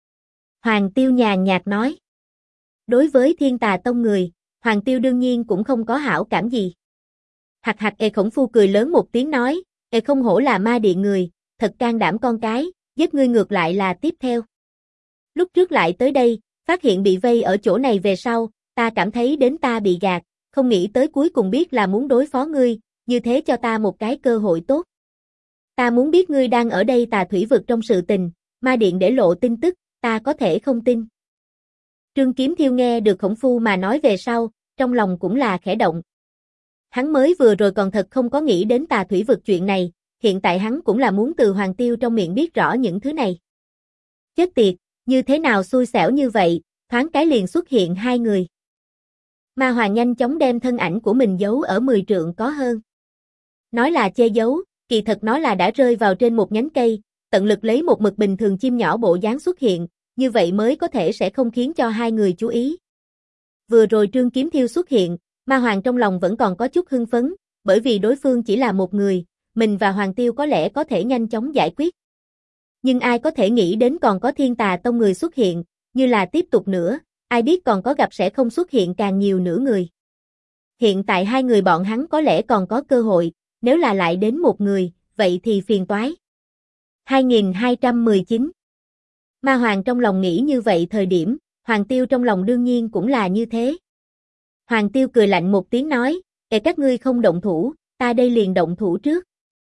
Hoàng Tiêu nhàn nhạt nói. Đối với Thiên Tà Tông người, Hoàng Tiêu đương nhiên cũng không có hảo cảm gì. Hạc hạc Khổng phu cười lớn một tiếng nói, không hổ là ma điện người, thật can đảm con cái, giết ngươi ngược lại là tiếp theo. Lúc trước lại tới đây, phát hiện bị vây ở chỗ này về sau, ta cảm thấy đến ta bị gạt, không nghĩ tới cuối cùng biết là muốn đối phó ngươi, như thế cho ta một cái cơ hội tốt. Ta muốn biết ngươi đang ở đây tà thủy vực trong sự tình, ma điện để lộ tin tức, ta có thể không tin. Trương Kiếm Thiêu nghe được Khổng Phu mà nói về sau, trong lòng cũng là khẽ động. Hắn mới vừa rồi còn thật không có nghĩ đến tà thủy vực chuyện này, hiện tại hắn cũng là muốn từ Hoàng Tiêu trong miệng biết rõ những thứ này. Chết tiệt, như thế nào xui xẻo như vậy, thoáng cái liền xuất hiện hai người. Ma Hoàng nhanh chóng đem thân ảnh của mình giấu ở 10 trượng có hơn. Nói là che giấu, kỳ thật nó là đã rơi vào trên một nhánh cây, tận lực lấy một mực bình thường chim nhỏ bộ dáng xuất hiện, như vậy mới có thể sẽ không khiến cho hai người chú ý. Vừa rồi Trương Kiếm Thiêu xuất hiện, Ma Hoàng trong lòng vẫn còn có chút hưng phấn, bởi vì đối phương chỉ là một người, mình và Hoàng Tiêu có lẽ có thể nhanh chóng giải quyết. Nhưng ai có thể nghĩ đến còn có Thiên Tà Tông người xuất hiện, như là tiếp tục nữa, ai biết còn có gặp sẽ không xuất hiện càng nhiều nữa người. Hiện tại hai người bọn hắn có lẽ còn có cơ hội, nếu là lại đến một người, vậy thì phiền toái. 2219 Ma Hoàng trong lòng nghĩ như vậy thời điểm, Hoàng Tiêu trong lòng đương nhiên cũng là như thế. Hoàng Tiêu cười lạnh một tiếng nói, các ngươi không động thủ, ta đây liền động thủ trước.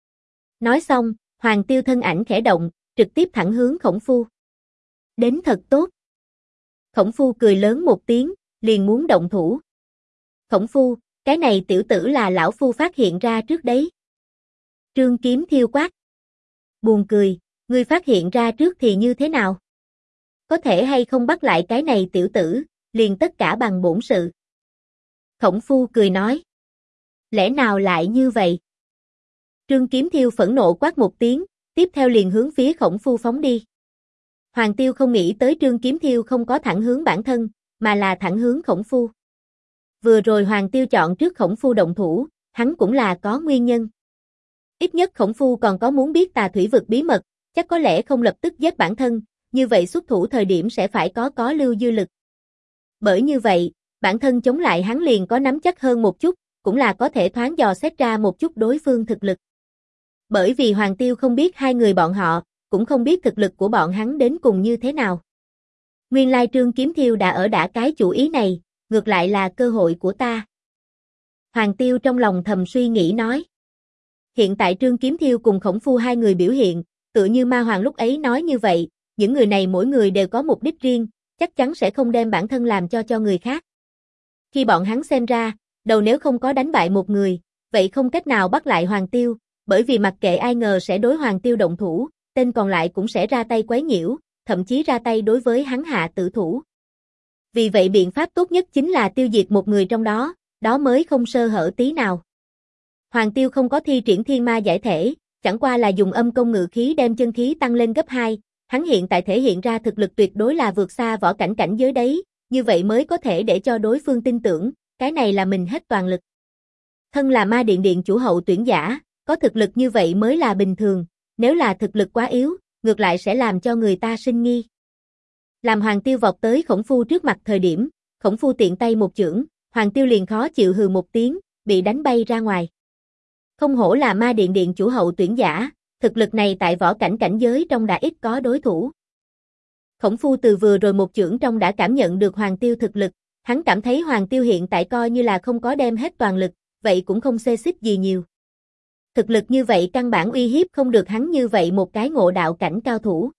Nói xong, Hoàng Tiêu thân ảnh khẽ động, trực tiếp thẳng hướng Khổng Phu. Đến thật tốt. Khổng Phu cười lớn một tiếng, liền muốn động thủ. Khổng Phu, cái này tiểu tử là lão phu phát hiện ra trước đấy. Trương Kiếm Thiêu quát. Buồn cười, ngươi phát hiện ra trước thì như thế nào? Có thể hay không bắt lại cái này tiểu tử, liền tất cả bằng bổn sự. Khổng Phu cười nói. Lẽ nào lại như vậy? Trương Kiếm Thiêu phẫn nộ quát một tiếng, tiếp theo liền hướng phía Khổng Phu phóng đi. Hoàng Tiêu không nghĩ tới Trương Kiếm Thiêu không có thẳng hướng bản thân, mà là thẳng hướng Khổng Phu. Vừa rồi Hoàng Tiêu chọn trước Khổng Phu động thủ, hắn cũng là có nguyên nhân. Ít nhất Khổng Phu còn có muốn biết tà thủy vực bí mật, chắc có lẽ không lập tức giết bản thân, như vậy xuất thủ thời điểm sẽ phải có lưu dư lực. Bởi như vậy, bản thân chống lại hắn liền có nắm chắc hơn một chút, cũng là có thể thoáng dò xét ra một chút đối phương thực lực. Bởi vì Hoàng Tiêu không biết hai người bọn họ, cũng không biết thực lực của bọn hắn đến cùng như thế nào. Nguyên lai Trương Kiếm Thiêu đã ở đả cái chủ ý này, ngược lại là cơ hội của ta. Hoàng Tiêu trong lòng thầm suy nghĩ nói. Hiện tại Trương Kiếm Thiêu cùng Khổng Phu hai người biểu hiện, tựa như Ma Hoàng lúc ấy nói như vậy, những người này mỗi người đều có mục đích riêng, chắc chắn sẽ không đem bản thân làm cho người khác. Khi bọn hắn xem ra, đầu nếu không có đánh bại một người, vậy không cách nào bắt lại Hoàng Tiêu, bởi vì mặc kệ ai ngờ sẽ đối Hoàng Tiêu động thủ, tên còn lại cũng sẽ ra tay quấy nhiễu, thậm chí ra tay đối với hắn hạ tử thủ. Vì vậy biện pháp tốt nhất chính là tiêu diệt một người trong đó, đó mới không sơ hở tí nào. Hoàng Tiêu không có thi triển thiên ma giải thể, chẳng qua là dùng âm công ngự khí đem chân khí tăng lên gấp 2, hắn hiện tại thể hiện ra thực lực tuyệt đối là vượt xa võ cảnh cảnh giới đấy, như vậy mới có thể để cho đối phương tin tưởng, cái này là mình hết toàn lực. Thân là ma điện điện chủ hậu tuyển giả, có thực lực như vậy mới là bình thường, nếu là thực lực quá yếu, ngược lại sẽ làm cho người ta sinh nghi. Làm Hoàng Tiêu vọt tới Khổng Phu trước mặt thời điểm, Khổng Phu tiện tay một chưởng, Hoàng Tiêu liền khó chịu hừ một tiếng, bị đánh bay ra ngoài. Không hổ là ma điện điện chủ hậu tuyển giả, thực lực này tại võ cảnh cảnh giới trong đã ít có đối thủ. Khổng Phu từ vừa rồi một chưởng trong đã cảm nhận được Hoàng Tiêu thực lực, hắn cảm thấy Hoàng Tiêu hiện tại coi như là không có đem hết toàn lực, vậy cũng không xê xích gì nhiều. Thực lực như vậy căn bản uy hiếp không được hắn như vậy một cái ngộ đạo cảnh cao thủ.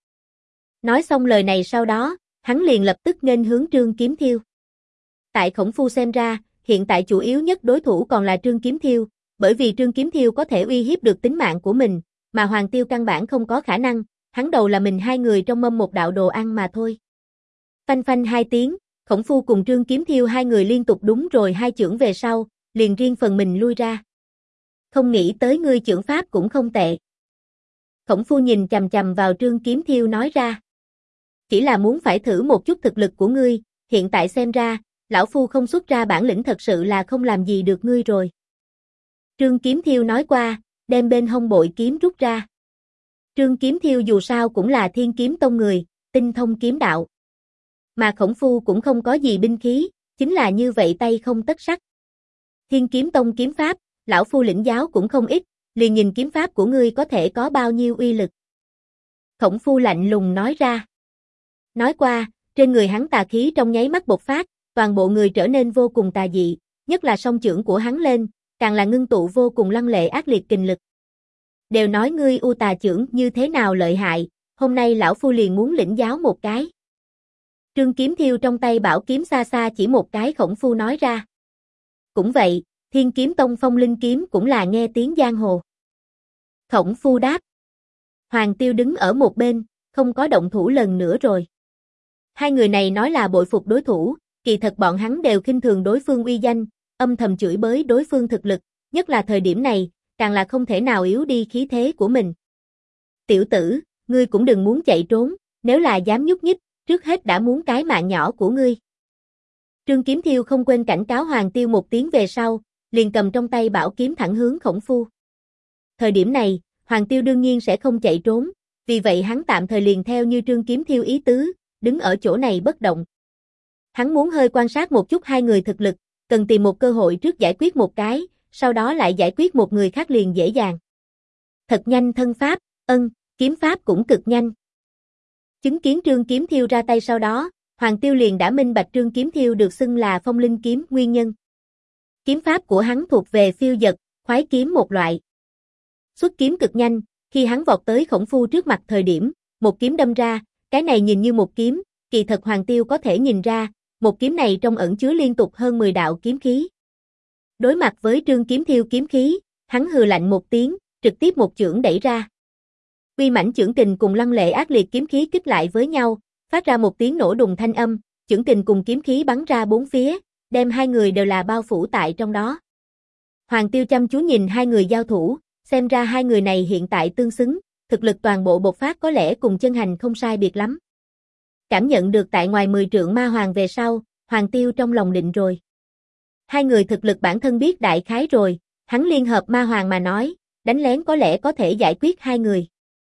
Nói xong lời này sau đó, hắn liền lập tức nghênh hướng Trương Kiếm Thiêu. Tại Khổng Phu xem ra, hiện tại chủ yếu nhất đối thủ còn là Trương Kiếm Thiêu, bởi vì Trương Kiếm Thiêu có thể uy hiếp được tính mạng của mình, mà Hoàng Tiêu căn bản không có khả năng, hắn đầu là mình hai người trong mâm một đạo đồ ăn mà thôi. Phanh phanh hai tiếng, Khổng Phu cùng Trương Kiếm Thiêu hai người liên tục đúng rồi hai chưởng về sau, liền riêng phần mình lui ra. Không nghĩ tới ngươi chưởng pháp cũng không tệ. Khổng Phu nhìn chằm chằm vào Trương Kiếm Thiêu nói ra. Chỉ là muốn phải thử một chút thực lực của ngươi, hiện tại xem ra, lão phu không xuất ra bản lĩnh thật sự là không làm gì được ngươi rồi. Trương Kiếm Thiêu nói qua, đem bên hông bội kiếm rút ra. Trương Kiếm Thiêu dù sao cũng là Thiên Kiếm Tông người, tinh thông kiếm đạo. Mà Khổng Phu cũng không có gì binh khí, chính là như vậy tay không tất sắt. Thiên Kiếm Tông kiếm pháp, lão phu lĩnh giáo cũng không ít, liền nhìn kiếm pháp của ngươi có thể có bao nhiêu uy lực. Khổng Phu lạnh lùng nói ra. Nói qua, trên người hắn tà khí trong nháy mắt bộc phát, toàn bộ người trở nên vô cùng tà dị, nhất là song chưởng của hắn lên, càng là ngưng tụ vô cùng lăng lệ ác liệt kình lực. Đều nói ngươi u tà chưởng như thế nào lợi hại, hôm nay lão phu liền muốn lĩnh giáo một cái. Trương Kiếm Thiêu trong tay bảo kiếm xa xa chỉ một cái Khổng Phu nói ra. Cũng vậy, Thiên Kiếm Tông Phong Linh kiếm cũng là nghe tiếng giang hồ. Khổng Phu đáp. Hoàng Tiêu đứng ở một bên, không có động thủ lần nữa rồi. Hai người này nói là bội phục đối thủ, kỳ thật bọn hắn đều khinh thường đối phương uy danh, âm thầm chửi bới đối phương thực lực, nhất là thời điểm này, càng là không thể nào yếu đi khí thế của mình. Tiểu tử, ngươi cũng đừng muốn chạy trốn, nếu là dám nhúc nhích, trước hết đã muốn cái mạng nhỏ của ngươi. Trương Kiếm Thiêu không quên cảnh cáo Hoàng Tiêu một tiếng về sau, liền cầm trong tay bảo kiếm thẳng hướng Khổng Phu. Thời điểm này, Hoàng Tiêu đương nhiên sẽ không chạy trốn, vì vậy hắn tạm thời liền theo như Trương Kiếm Thiêu ý tứ, đứng ở chỗ này bất động. Hắn muốn hơi quan sát một chút hai người thực lực, cần tìm một cơ hội trước giải quyết một cái, sau đó lại giải quyết một người khác liền dễ dàng. Thật nhanh thân pháp, kiếm pháp cũng cực nhanh. Chứng kiến Trương Kiếm Thiêu ra tay sau đó, Hoàng Tiêu liền đã minh bạch Trương Kiếm Thiêu được xưng là Phong Linh kiếm nguyên nhân. Kiếm pháp của hắn thuộc về phiêu dật, khoái kiếm một loại. Xuất kiếm cực nhanh, khi hắn vọt tới Khổng Phu trước mặt thời điểm, một kiếm đâm ra, cái này nhìn như một kiếm, kỳ thật Hoàng Tiêu có thể nhìn ra, một kiếm này trong ẩn chứa liên tục hơn 10 đạo kiếm khí. Đối mặt với Trương Kiếm Thiêu kiếm khí, hắn hừ lạnh một tiếng, trực tiếp một chưởng đẩy ra. Uy mãnh chưởng kình cùng lăng lệ ác liệt kiếm khí kích lại với nhau, phát ra một tiếng nổ đùng thanh âm, chưởng kình cùng kiếm khí bắn ra bốn phía, đem hai người đều là bao phủ tại trong đó. Hoàng Tiêu chăm chú nhìn hai người giao thủ, xem ra hai người này hiện tại tương xứng, thực lực toàn bộ bộc phát có lẽ cùng Chân Hành không sai biệt lắm. Cảm nhận được tại ngoài 10 trượng ma hoàng về sau, Hoàng Tiêu trong lòng định rồi. Hai người thực lực bản thân biết đại khái rồi, hắn liên hợp ma hoàng mà nói, đánh lén có lẽ có thể giải quyết hai người.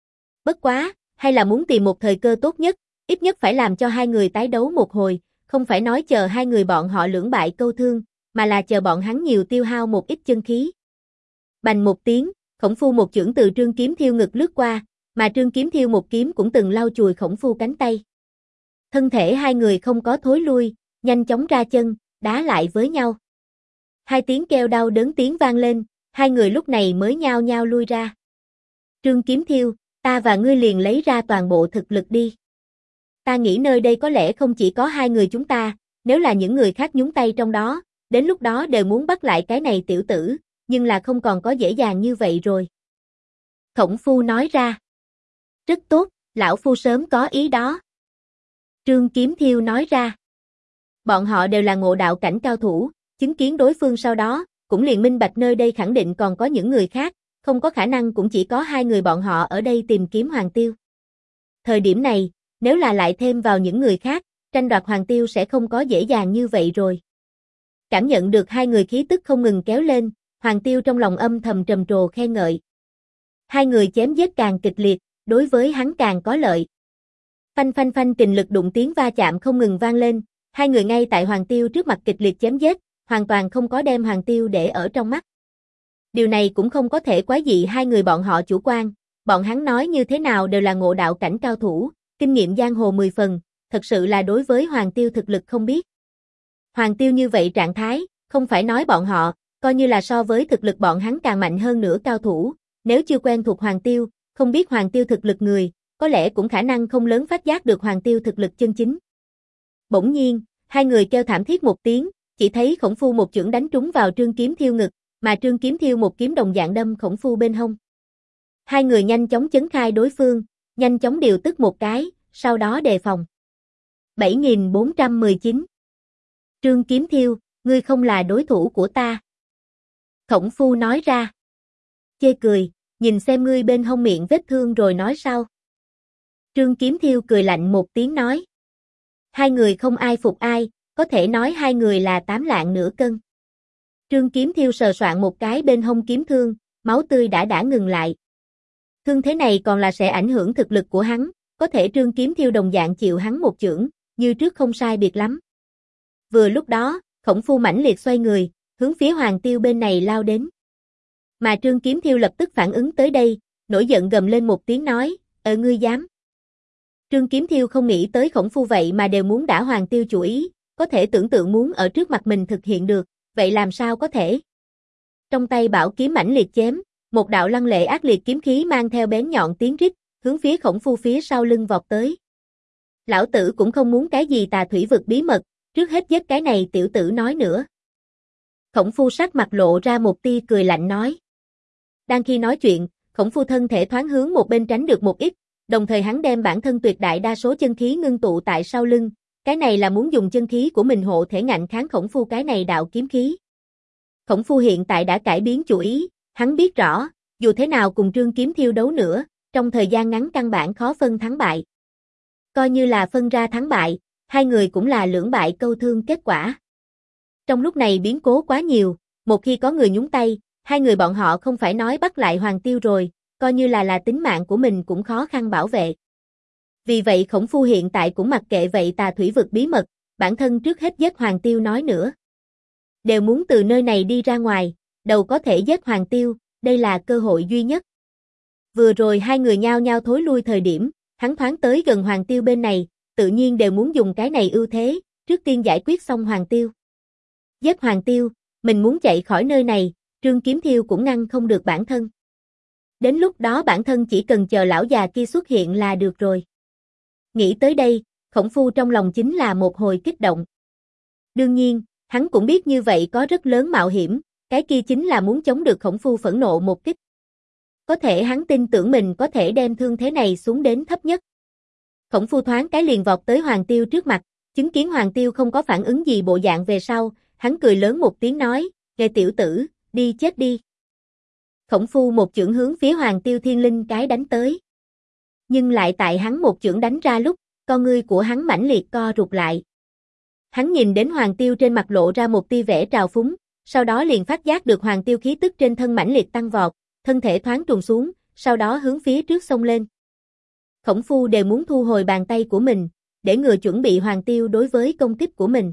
Bất quá, hay là muốn tìm một thời cơ tốt nhất, ít nhất phải làm cho hai người tái đấu một hồi, không phải nói chờ hai người bọn họ lưỡng bại câu thương, mà là chờ bọn hắn nhiều tiêu hao một ít chân khí. Bành một tiếng, Khổng Phu một chưởng từ Trương Kiếm Thiêu ngực lướt qua, mà Trương Kiếm Thiêu một kiếm cũng từng lau chùi Khổng Phu cánh tay. Thân thể hai người không có thối lui, nhanh chóng ra chân, đá lại với nhau. Hai tiếng kêu đau đớn tiếng vang lên, hai người lúc này mới nhao nhao lui ra. Trương Kiếm Thiêu, ta và ngươi liền lấy ra toàn bộ thực lực đi. Ta nghĩ nơi đây có lẽ không chỉ có hai người chúng ta, nếu là những người khác nhúng tay trong đó, đến lúc đó đều muốn bắt lại cái này tiểu tử, nhưng là không còn có dễ dàng như vậy rồi. Khổng Phu nói ra. Rất tốt, lão phu sớm có ý đó. Trương Kiếm Thiêu nói ra. Bọn họ đều là ngộ đạo cảnh cao thủ, chứng kiến đối phương sau đó, cũng liền minh bạch nơi đây khẳng định còn có những người khác, không có khả năng cũng chỉ có hai người bọn họ ở đây tìm kiếm Hoàng Tiêu. Thời điểm này, nếu là lại thêm vào những người khác, tranh đoạt Hoàng Tiêu sẽ không có dễ dàng như vậy rồi. Cảm nhận được hai người khí tức không ngừng kéo lên, Hoàng Tiêu trong lòng âm thầm trầm trồ khen ngợi. Hai người chém giết càng kịch liệt, đối với hắn càng có lợi. Phanh phanh phanh kình lực đụng tiếng va chạm không ngừng vang lên, hai người ngay tại Hoàng Tiêu trước mặt kịch liệt chém giết, hoàn toàn không có đem Hoàng Tiêu để ở trong mắt. Điều này cũng không có thể quái dị hai người bọn họ chủ quan, bọn hắn nói như thế nào đều là ngộ đạo cảnh cao thủ, kinh nghiệm giang hồ 10 phần, thật sự là đối với Hoàng Tiêu thực lực không biết. Hoàng Tiêu như vậy trạng thái, không phải nói bọn họ, coi như là so với thực lực bọn hắn càng mạnh hơn nữa cao thủ, nếu chưa quen thuộc Hoàng Tiêu, không biết Hoàng Tiêu thực lực người, có lẽ cũng khả năng không lớn phát giác được Hoàng Tiêu thực lực chân chính. Bỗng nhiên, hai người kêu thảm thiết một tiếng, chỉ thấy Khổng Phu một chưởng đánh trúng vào Trương Kiếm Thiêu ngực, mà Trương Kiếm Thiêu một kiếm đồng dạng đâm Khổng Phu bên hông. Hai người nhanh chóng chấn khai đối phương, nhanh chóng điều tức một cái, sau đó đề phòng. 7419 Trương Kiếm Thiêu, ngươi không là đối thủ của ta. Khổng Phu nói ra. Chê cười, nhìn xem ngươi bên hông miệng vết thương rồi nói sau. Trương Kiếm Thiêu cười lạnh một tiếng nói. Hai người không ai phục ai, có thể nói hai người là 8 lạng nửa cân. Trương Kiếm Thiêu sờ soạn một cái bên hông kiếm thương, máu tươi đã ngừng lại. Thương thế này còn là sẽ ảnh hưởng thực lực của hắn, có thể Trương Kiếm Thiêu đồng dạng chịu hắn một chưởng, như trước không sai biệt lắm. Vừa lúc đó, Khổng Phu mãnh liệt xoay người, hướng phía Hoàng Tiêu bên này lao đến. Mà Trương Kiếm Thiêu lập tức phản ứng tới đây, nổi giận gầm lên một tiếng nói, ngươi dám. Trương Kiếm Thiêu không nghĩ tới Khổng Phu vậy mà đều muốn đả Hoàng Tiêu chủ ý, có thể tưởng tượng muốn ở trước mặt mình thực hiện được, vậy làm sao có thể. Trong tay bảo kiếm mãnh liệt chém, một đạo lăng lệ ác liệt kiếm khí mang theo bén nhọn tiếng rít, hướng phía Khổng Phu phía sau lưng vọt tới. Lão tử cũng không muốn cái gì tà thủy vực bí mật, trước hết giết cái này tiểu tử nói nữa. Khổng Phu sắc mặt lộ ra một tia cười lạnh nói. Đang khi nói chuyện, Khổng Phu thân thể thoáng hướng một bên tránh được một ít, đồng thời hắn đem bản thân tuyệt đại đa số chân khí ngưng tụ tại sau lưng, cái này là muốn dùng chân khí của mình hộ thể ngạnh kháng Khổng Phu cái này đạo kiếm khí. Khổng Phu hiện tại đã cải biến chủ ý, hắn biết rõ, dù thế nào cùng Trương Kiếm Thiêu đấu nữa, trong thời gian ngắn căn bản khó phân thắng bại. Coi như là phân ra thắng bại, hai người cũng là lưỡng bại câu thương kết quả. Trong lúc này biến cố quá nhiều, một khi có người nhúng tay, hai người bọn họ không phải nói bắt lại Hoàng Tiêu rồi, coi như là tính mạng của mình cũng khó khăn bảo vệ. Vì vậy Khổng Phu hiện tại cũng mặc kệ vậy tà thủy vực bí mật, bản thân trước hết giết Hoàng Tiêu nói nữa. Đều muốn từ nơi này đi ra ngoài, đầu có thể giết Hoàng Tiêu, đây là cơ hội duy nhất. Vừa rồi hai người nhao nhao thối lui thời điểm, hắn thoáng tới gần Hoàng Tiêu bên này, tự nhiên đều muốn dùng cái này ưu thế, trước tiên giải quyết xong Hoàng Tiêu. Giết Hoàng Tiêu, mình muốn chạy khỏi nơi này, Trương Kiếm Thiêu cũng ngăn không được bản thân. Đến lúc đó bản thân chỉ cần chờ lão già kia xuất hiện là được rồi. Nghĩ tới đây, Khổng Phu trong lòng chính là một hồi kích động. Đương nhiên, hắn cũng biết như vậy có rất lớn mạo hiểm, cái kia chính là muốn chống được Khổng Phu phẫn nộ một kích. Có thể hắn tin tưởng mình có thể đem thương thế này xuống đến thấp nhất. Khổng Phu thoáng cái liền vọt tới Hoàng Tiêu trước mặt, chứng kiến Hoàng Tiêu không có phản ứng gì bộ dạng về sau, hắn cười lớn một tiếng nói, "Ghê tiểu tử, đi chết đi." Khổng Phu một chưởng hướng phía Hoàng Tiêu thiên linh cái đánh tới. Nhưng lại tại hắn một chưởng đánh ra lúc, con ngươi của hắn mãnh liệt co rụt lại. Hắn nhìn đến Hoàng Tiêu trên mặt lộ ra một tia vẻ trào phúng, sau đó liền phát giác được Hoàng Tiêu khí tức trên thân mãnh liệt tăng vọt, thân thể thoáng trùng xuống, sau đó hướng phía trước xông lên. Khổng Phu đều muốn thu hồi bàn tay của mình, để ngừa chuẩn bị Hoàng Tiêu đối với công kích của mình.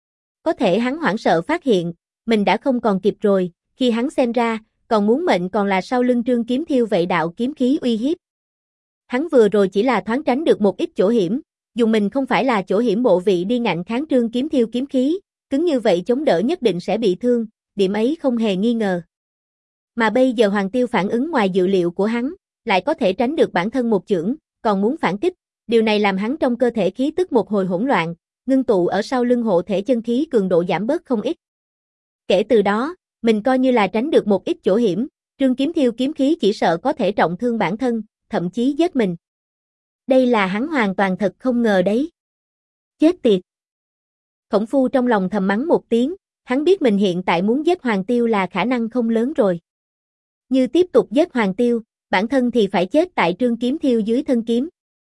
Có thể hắn hoảng sợ phát hiện, mình đã không còn kịp rồi, khi hắn xem ra, còn muốn mệnh còn là sau lưng Trương Kiếm Thiêu vậy đạo kiếm khí uy hiếp. Hắn vừa rồi chỉ là thoáng tránh được một ít chỗ hiểm, dùng mình không phải là chỗ hiểm bộ vị đi ngạnh kháng Trương Kiếm Thiêu kiếm khí, cứng như vậy chống đỡ nhất định sẽ bị thương, điểm ấy không hề nghi ngờ. Mà bây giờ Hoàng Tiêu phản ứng ngoài dự liệu của hắn, lại có thể tránh được bản thân một chưởng, còn muốn phản kích, điều này làm hắn trong cơ thể khí tức một hồi hỗn loạn, ngưng tụ ở sau lưng hộ thể chân khí cường độ giảm bớt không ít. Kể từ đó, mình coi như là tránh được một ít chỗ hiểm, Trương Kiếm Thiêu kiếm khí chỉ sợ có thể trọng thương bản thân, thậm chí giết mình. Đây là hắn hoàn toàn thật không ngờ đấy. Chết tiệt. Khổng Phu trong lòng thầm mắng một tiếng, hắn biết mình hiện tại muốn giết Hoàng Tiêu là khả năng không lớn rồi. Như tiếp tục giết Hoàng Tiêu, bản thân thì phải chết tại Trương Kiếm Thiêu dưới thân kiếm.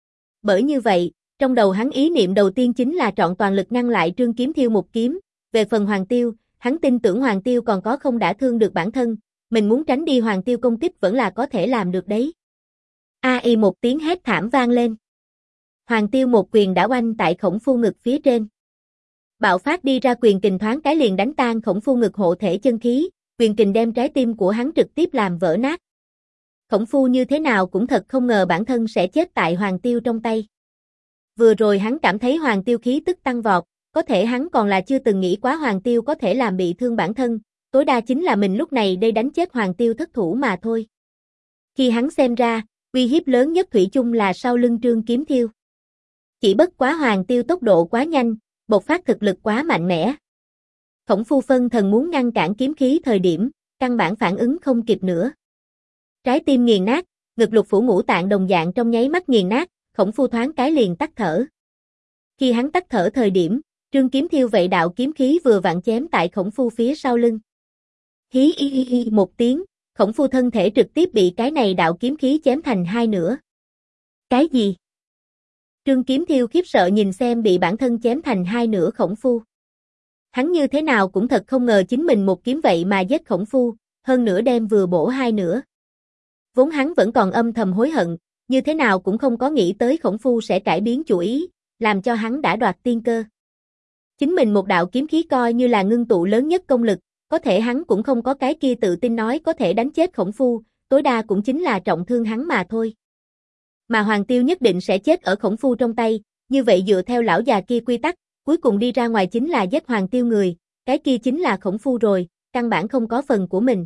Bởi như vậy, trong đầu hắn ý niệm đầu tiên chính là trọn toàn lực ngăn lại Trương Kiếm Thiêu một kiếm, về phần Hoàng Tiêu, hắn tin tưởng Hoàng Tiêu còn có không đã thương được bản thân, mình muốn tránh đi Hoàng Tiêu công kích vẫn là có thể làm được đấy. A một tiếng hét thảm vang lên. Hoàng Tiêu một quyền đã oanh tại Khổng Phu ngực phía trên. Bạo phát đi ra quyền kình thoáng cái liền đánh tan Khổng Phu ngực hộ thể chân khí, quyền kình đem trái tim của hắn trực tiếp làm vỡ nát. Khổng Phu như thế nào cũng thật không ngờ bản thân sẽ chết tại Hoàng Tiêu trong tay. Vừa rồi hắn cảm thấy Hoàng Tiêu khí tức tăng vọt, có thể hắn còn là chưa từng nghĩ quá Hoàng Tiêu có thể làm bị thương bản thân, tối đa chính là mình lúc này đây đánh chết Hoàng Tiêu thất thủ mà thôi. Khi hắn xem ra, uy hiếp lớn nhất thủy chung là sau lưng Trương Kiếm Thiêu. Chỉ bất quá Hoàng Tiêu tốc độ quá nhanh, bộc phát thực lực quá mạnh mẽ. Khổng Phu phân thần muốn ngăn cản kiếm khí thời điểm, căn bản phản ứng không kịp nữa. Trái tim nghiền nát, ngực lục phủ ngũ tạng đồng dạng trong nháy mắt nghiền nát, Khổng Phu thoáng cái liền tắt thở. Khi hắn tắt thở thời điểm, Trương Kiếm Thiêu vậy đạo kiếm khí vừa vặn chém tại Khổng Phu phía sau lưng. Hí một tiếng, Khổng Phu thân thể trực tiếp bị cái này đạo kiếm khí chém thành hai nửa. Cái gì? Trương Kiếm Thiêu khiếp sợ nhìn xem bị bản thân chém thành hai nửa Khổng Phu. Hắn như thế nào cũng thật không ngờ chính mình một kiếm vậy mà giết Khổng Phu, hơn nữa đem vừa bổ hai nửa. Vốn hắn vẫn còn âm thầm hối hận, như thế nào cũng không có nghĩ tới Khổng Phu sẽ cải biến chủ ý, làm cho hắn đã đoạt tiên cơ. Chính mình một đạo kiếm khí coi như là ngưng tụ lớn nhất công lực, có thể hắn cũng không có cái kia tự tin nói có thể đánh chết Khổng Phu, tối đa cũng chính là trọng thương hắn mà thôi. Mà Hoàng Tiêu nhất định sẽ chết ở Khổng Phu trong tay, như vậy dựa theo lão già kia quy tắc, cuối cùng đi ra ngoài chính là giết Hoàng Tiêu người, cái kia chính là Khổng Phu rồi, căn bản không có phần của mình.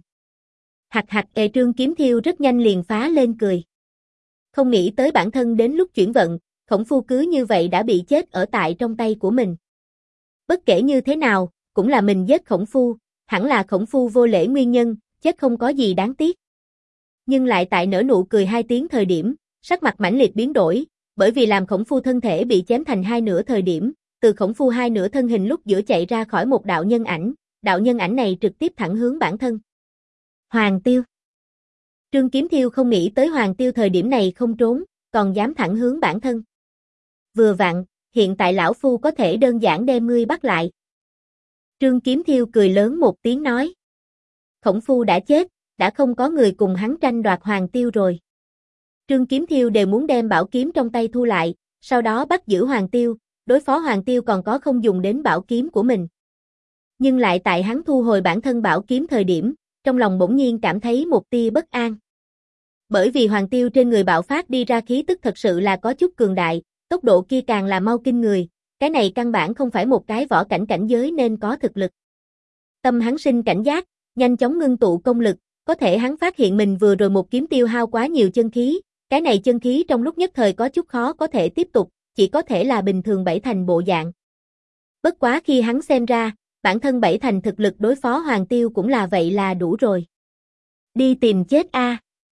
Trương Kiếm Thiêu rất nhanh liền phá lên cười. Không nghĩ tới bản thân đến lúc chuyển vận, Khổng Phu cứ như vậy đã bị chết ở tại trong tay của mình. Bất kể như thế nào, cũng là mình giết Khổng Phu, hẳn là Khổng Phu vô lễ nguyên nhân, chết không có gì đáng tiếc. Nhưng lại tại nở nụ cười 2 tiếng thời điểm, sắc mặt mãnh liệt biến đổi, bởi vì làm Khổng Phu thân thể bị chém thành 2 nửa thời điểm, từ Khổng Phu 2 nửa thân hình lúc giữa chạy ra khỏi một đạo nhân ảnh này trực tiếp thẳng hướng bản thân. Hoàng Tiêu. Trương Kiếm Thiêu không nghĩ tới Hoàng Tiêu thời điểm này không trốn, còn dám thẳng hướng bản thân. Vừa vặn, hiện tại lão phu có thể đơn giản đem ngươi bắt lại. Trương Kiếm Thiêu cười lớn một tiếng nói. Khổng Phu đã chết, đã không có người cùng hắn tranh đoạt Hoàng Tiêu rồi. Trương Kiếm Thiêu đều muốn đem bảo kiếm trong tay thu lại, sau đó bắt giữ Hoàng Tiêu, đối phó Hoàng Tiêu còn có không dùng đến bảo kiếm của mình. Nhưng lại tại hắn thu hồi bản thân bảo kiếm thời điểm, trong lòng bỗng nhiên cảm thấy một tia bất an. Bởi vì Hoàng Tiêu trên người bạo phát đi ra khí tức thật sự là có chút cường đại, tốc độ kia càng là mau kinh người, cái này căn bản không phải một cái võ cảnh cảnh giới nên có thực lực. Tâm hắn sinh cảnh giác, nhanh chóng ngưng tụ công lực, có thể hắn phát hiện mình vừa rồi một kiếm tiêu hao quá nhiều chân khí, cái này chân khí trong lúc nhất thời có chút khó có thể tiếp tục, chỉ có thể là bình thường 7 thành bộ dạng. Bất quá khi hắn xem ra, bản thân 7 thành thực lực đối phó Hoàng Tiêu cũng là vậy là đủ rồi. Đi tìm chết a.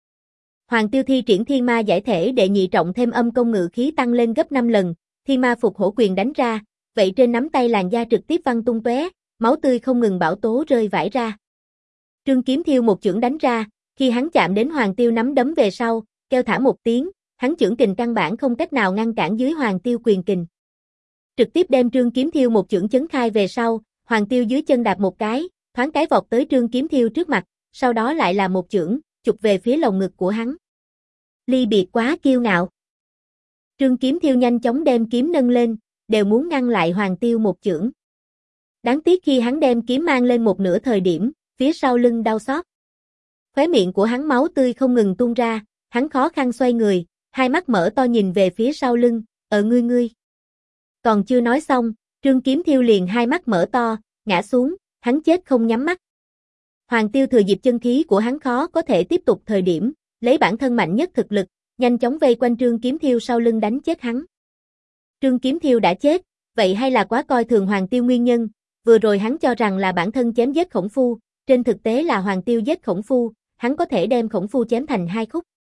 Hoàng Tiêu thi triển Thiên Ma giải thể đệ nhị trọng thêm âm công ngự khí tăng lên gấp 5 lần, Thiên Ma phục hổ quyền đánh ra, vậy trên nắm tay làn da trực tiếp văng tung tóe, máu tươi không ngừng bão tố rơi vãi ra. Trương Kiếm Thiêu một chưởng đánh ra, khi hắn chạm đến Hoàng Tiêu nắm đấm về sau, kêu thả một tiếng, hắn chưởng kình căn bản không cách nào ngăn cản dưới Hoàng Tiêu quyền kình. Trực tiếp đem Trương Kiếm Thiêu một chưởng chấn khai về sau, Hoàng Tiêu dưới chân đạp một cái, thoáng cái vọt tới Trương Kiếm Thiêu trước mặt, sau đó lại là một chưởng, chụp về phía lồng ngực của hắn. Ly biệt quá kiêu ngạo. Trương Kiếm Thiêu nhanh chóng đem kiếm nâng lên, đều muốn ngăn lại Hoàng Tiêu một chưởng. Đáng tiếc khi hắn đem kiếm mang lên một nửa thời điểm, phía sau lưng đau xót. Khóe miệng của hắn máu tươi không ngừng tuôn ra, hắn khó khăn xoay người, hai mắt mở to nhìn về phía sau lưng, ngươi. Còn chưa nói xong, Trương Kiếm Thiêu liền hai mắt mở to, ngã xuống, hắn chết không nhắm mắt. Hoàng Tiêu thừa dịp chân khí của hắn khó có thể tiếp tục thời điểm, lấy bản thân mạnh nhất thực lực, nhanh chóng vây quanh Trương Kiếm Thiêu sau lưng đánh chết hắn. Trương Kiếm Thiêu đã chết, vậy hay là quá coi thường Hoàng Tiêu nguyên nhân, vừa rồi hắn cho rằng là bản thân chém giết Khổng Phu, trên thực tế là Hoàng Tiêu giết Khổng Phu, hắn có thể đem Khổng Phu chém thành 2 khúc.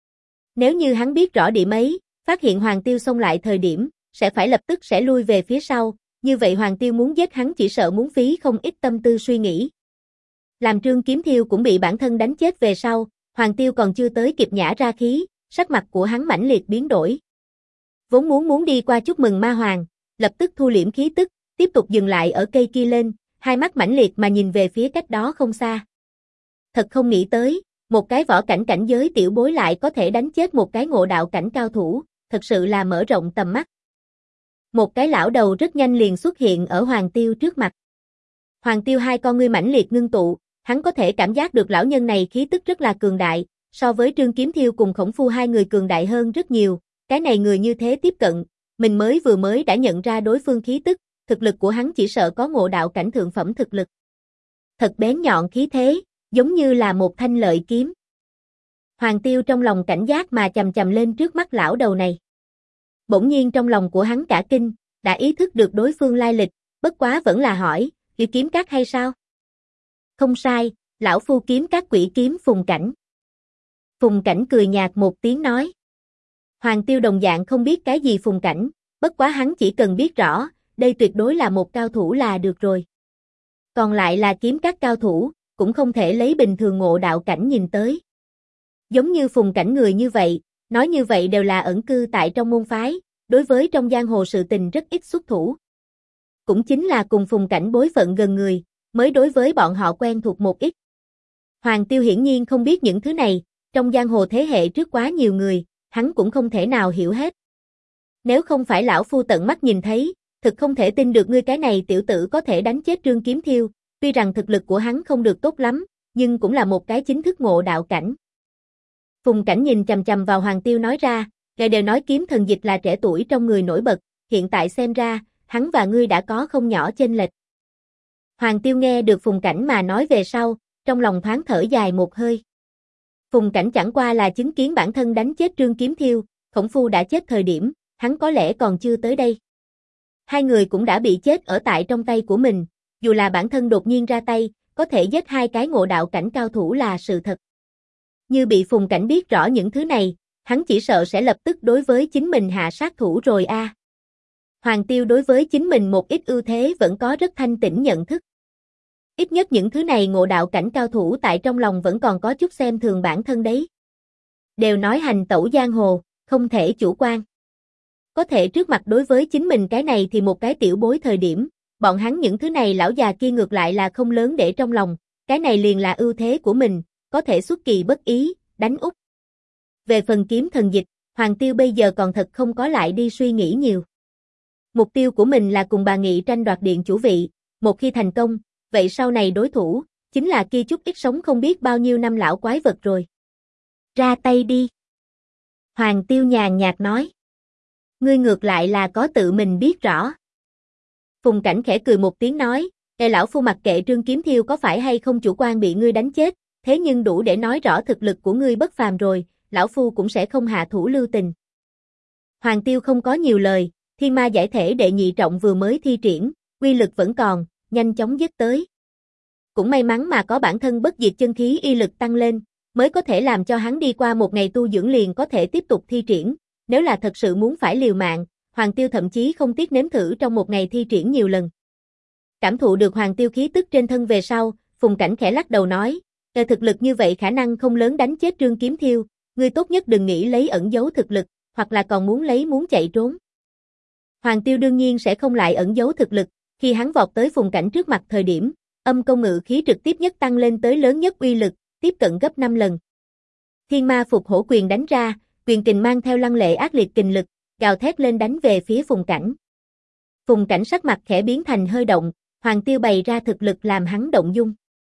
Nếu như hắn biết rõ điểm ấy, phát hiện Hoàng Tiêu xông lại thời điểm, sẽ phải lập tức sẽ lui về phía sau, như vậy Hoàng Tiêu muốn giết hắn chỉ sợ muốn phí không ít tâm tư suy nghĩ. Làm Trương Kiếm Thiêu cũng bị bản thân đánh chết về sau, Hoàng Tiêu còn chưa tới kịp nhả ra khí, sắc mặt của hắn mãnh liệt biến đổi. Vốn muốn đi qua chúc mừng Ma Hoàng, lập tức thu liễm khí tức, tiếp tục dừng lại ở cây kia lên, hai mắt mãnh liệt mà nhìn về phía cách đó không xa. Thật không nghĩ tới, một cái võ cảnh cảnh giới tiểu bối lại có thể đánh chết một cái ngộ đạo cảnh cao thủ, thật sự là mở rộng tầm mắt. Một cái lão đầu rất nhanh liền xuất hiện ở Hoàng Tiêu trước mặt. Hoàng Tiêu hai con ngươi mãnh liệt ngưng tụ, hắn có thể cảm giác được lão nhân này khí tức rất là cường đại, so với Trương Kiếm Thiêu cùng Khổng Phu hai người cường đại hơn rất nhiều, cái này người như thế tiếp cận, mình vừa mới đã nhận ra đối phương khí tức, thực lực của hắn chỉ sợ có ngộ đạo cảnh thượng phẩm thực lực. Thật bén nhọn khí thế, giống như là một thanh lợi kiếm. Hoàng Tiêu trong lòng cảnh giác mà chầm chầm lên trước mắt lão đầu này. Bỗng nhiên trong lòng của hắn cả kinh, đã ý thức được đối phương lai lịch, bất quá vẫn là hỏi, "Yêu kiếm các hay sao?" "Không sai, lão phu kiếm các quỷ kiếm Phùng Cảnh." Phùng Cảnh cười nhạt một tiếng nói. Hoàng Tiêu đồng dạng không biết cái gì Phùng Cảnh, bất quá hắn chỉ cần biết rõ, đây tuyệt đối là một cao thủ là được rồi. Còn lại là kiếm các cao thủ, cũng không thể lấy bình thường ngộ đạo cảnh nhìn tới. Giống như Phùng Cảnh người như vậy, nói như vậy đều là ẩn cư tại trong môn phái, đối với trong giang hồ sự tình rất ít xuất thủ. Cũng chính là cùng Phùng Cảnh bối phận gần người, mới đối với bọn họ quen thuộc một ít. Hoàng Tiêu hiển nhiên không biết những thứ này, trong giang hồ thế hệ trước quá nhiều người, hắn cũng không thể nào hiểu hết. Nếu không phải lão phu tận mắt nhìn thấy, thực không thể tin được ngươi cái này tiểu tử có thể đánh chết Trương Kiếm Thiêu, tuy rằng thực lực của hắn không được tốt lắm, nhưng cũng là một cái chính thức ngộ đạo cảnh. Phùng Cảnh nhìn chằm chằm vào Hoàng Tiêu nói ra, ngài đều nói kiếm thần dịch là trẻ tuổi trong người nổi bật, hiện tại xem ra, hắn và ngươi đã có không nhỏ chênh lệch. Hoàng Tiêu nghe được Phùng Cảnh mà nói về sau, trong lòng thoáng thở dài một hơi. Phùng Cảnh chẳng qua là chứng kiến bản thân đánh chết Trương Kiếm Thiêu, Khổng Phu đã chết thời điểm, hắn có lẽ còn chưa tới đây. Hai người cũng đã bị chết ở tại trong tay của mình, dù là bản thân đột nhiên ra tay, có thể giết hai cái ngộ đạo cảnh cao thủ là sự thật. Như bị Phùng Cảnh biết rõ những thứ này, hắn chỉ sợ sẽ lập tức đối với chính mình hạ sát thủ rồi a. Hoàng Tiêu đối với chính mình một ít ưu thế vẫn có rất thanh tĩnh nhận thức. Ít nhất những thứ này ngộ đạo cảnh cao thủ tại trong lòng vẫn còn có chút xem thường bản thân đấy. Đều nói hành tẩu giang hồ, không thể chủ quan. Có thể trước mặt đối với chính mình cái này thì một cái tiểu bối thời điểm, bọn hắn những thứ này lão già kia ngược lại là không lớn để trong lòng, cái này liền là ưu thế của mình, có thể xuất kỳ bất ý, đánh úp. Về phần kiếm thần dịch, Hoàng Tiêu bây giờ còn thật không có lại đi suy nghĩ nhiều. Mục tiêu của mình là cùng bà Nghị tranh đoạt điện chủ vị, một khi thành công, vậy sau này đối thủ, chính là kia chút ít sống không biết bao nhiêu năm lão quái vật rồi. Ra tay đi. Hoàng Tiêu nhàn nhạt nói. Ngươi ngược lại là có tự mình biết rõ. Phùng Cảnh khẽ cười một tiếng nói, lão phu mặc kệ Trương Kiếm Thiêu có phải hay không chủ quan bị ngươi đánh chết, thế nhưng đủ để nói rõ thực lực của ngươi bất phàm rồi, lão phu cũng sẽ không hạ thủ lưu tình. Hoàng Tiêu không có nhiều lời, Thiên Ma giải thể đệ nhị trọng vừa mới thi triển, uy lực vẫn còn, nhanh chóng giết tới. Cũng may mắn mà có bản thân bất diệt chân khí y lực tăng lên, mới có thể làm cho hắn đi qua một ngày tu dưỡng liền có thể tiếp tục thi triển, nếu là thật sự muốn phải liều mạng, Hoàng Tiêu thậm chí không tiếc nếm thử trong một ngày thi triển nhiều lần. Cảm thụ được Hoàng Tiêu khí tức trên thân về sau, Phùng Cảnh khẽ lắc đầu nói, thực lực như vậy khả năng không lớn đánh chết Trương Kiếm Thiêu, ngươi tốt nhất đừng nghĩ lấy ẩn giấu thực lực, hoặc là còn muốn chạy trốn. Hoàng Tiêu đương nhiên sẽ không lại ẩn giấu thực lực, khi hắn vọt tới Phùng Cảnh trước mặt thời điểm, âm công ngự khí trực tiếp nhất tăng lên tới lớn nhất uy lực, tiếp cận gấp 5 lần. Thiên Ma Phục Hổ quyền đánh ra, quyền kình mang theo lăng lệ ác liệt kình lực, gào thét lên đánh về phía Phùng Cảnh. Phùng Cảnh sắc mặt khẽ biến thành hơi động, Hoàng Tiêu bày ra thực lực làm hắn động dung.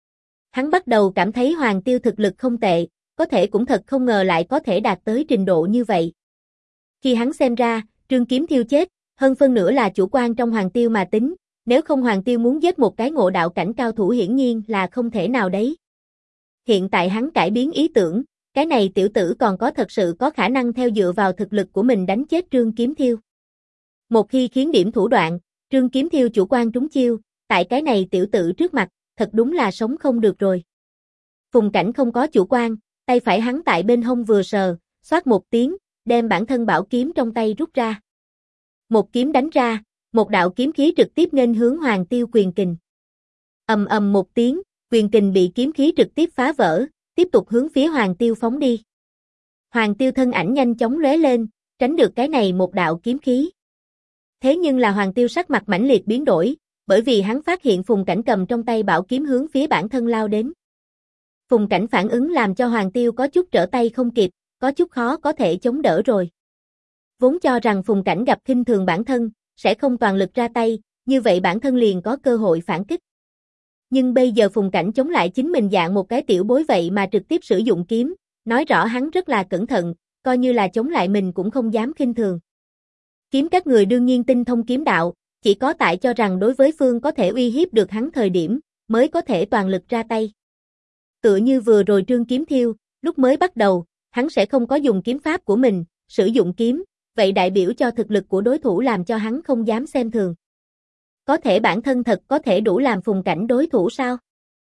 Hắn bắt đầu cảm thấy Hoàng Tiêu thực lực không tệ, có thể cũng thật không ngờ lại có thể đạt tới trình độ như vậy. Khi hắn xem ra, Trương Kiếm Thiêu chết, hơn phân nửa là chủ quan trong Hoàng Tiêu mà tính, nếu không Hoàng Tiêu muốn giết một cái ngộ đạo cảnh cao thủ hiển nhiên là không thể nào đấy. Hiện tại hắn cải biến ý tưởng, cái này tiểu tử còn có thật sự có khả năng theo dựa vào thực lực của mình đánh chết Trương Kiếm Thiêu. Một khi khiến điểm thủ đoạn, Trương Kiếm Thiêu chủ quan trúng chiêu, tại cái này tiểu tử trước mặt, thật đúng là sống không được rồi. Phùng Cảnh không có chủ quan, tay phải hắn tại bên hông vừa sờ, xoát một tiếng, đem bản thân bảo kiếm trong tay rút ra. Một kiếm đánh ra, một đạo kiếm khí trực tiếp nghênh hướng Hoàng Tiêu quyền kình. Ầm ầm một tiếng, quyền kình bị kiếm khí trực tiếp phá vỡ, tiếp tục hướng phía Hoàng Tiêu phóng đi. Hoàng Tiêu thân ảnh nhanh chóng lóe lên, tránh được cái này một đạo kiếm khí. Thế nhưng là Hoàng Tiêu sắc mặt mãnh liệt biến đổi, bởi vì hắn phát hiện Phùng Cảnh cầm trong tay bảo kiếm hướng phía bản thân lao đến. Phùng Cảnh phản ứng làm cho Hoàng Tiêu có chút trở tay không kịp, có chút khó có thể chống đỡ rồi. Vốn cho rằng Phùng Cảnh gặp khinh thường bản thân, sẽ không toàn lực ra tay, như vậy bản thân liền có cơ hội phản kích. Nhưng bây giờ Phùng Cảnh chống lại chính mình dạng một cái tiểu bối vậy mà trực tiếp sử dụng kiếm, nói rõ hắn rất là cẩn thận, coi như là chống lại mình cũng không dám khinh thường. Kiếm các người đương nhiên tinh thông kiếm đạo, chỉ có tại cho rằng đối với phương có thể uy hiếp được hắn thời điểm, mới có thể toàn lực ra tay. Tựa như vừa rồi Trương Kiếm Thiêu, lúc mới bắt đầu, hắn sẽ không có dùng kiếm pháp của mình, sử dụng kiếm, vậy đại biểu cho thực lực của đối thủ làm cho hắn không dám xem thường. Có thể bản thân thật có thể đủ làm Phùng Cảnh đối thủ sao?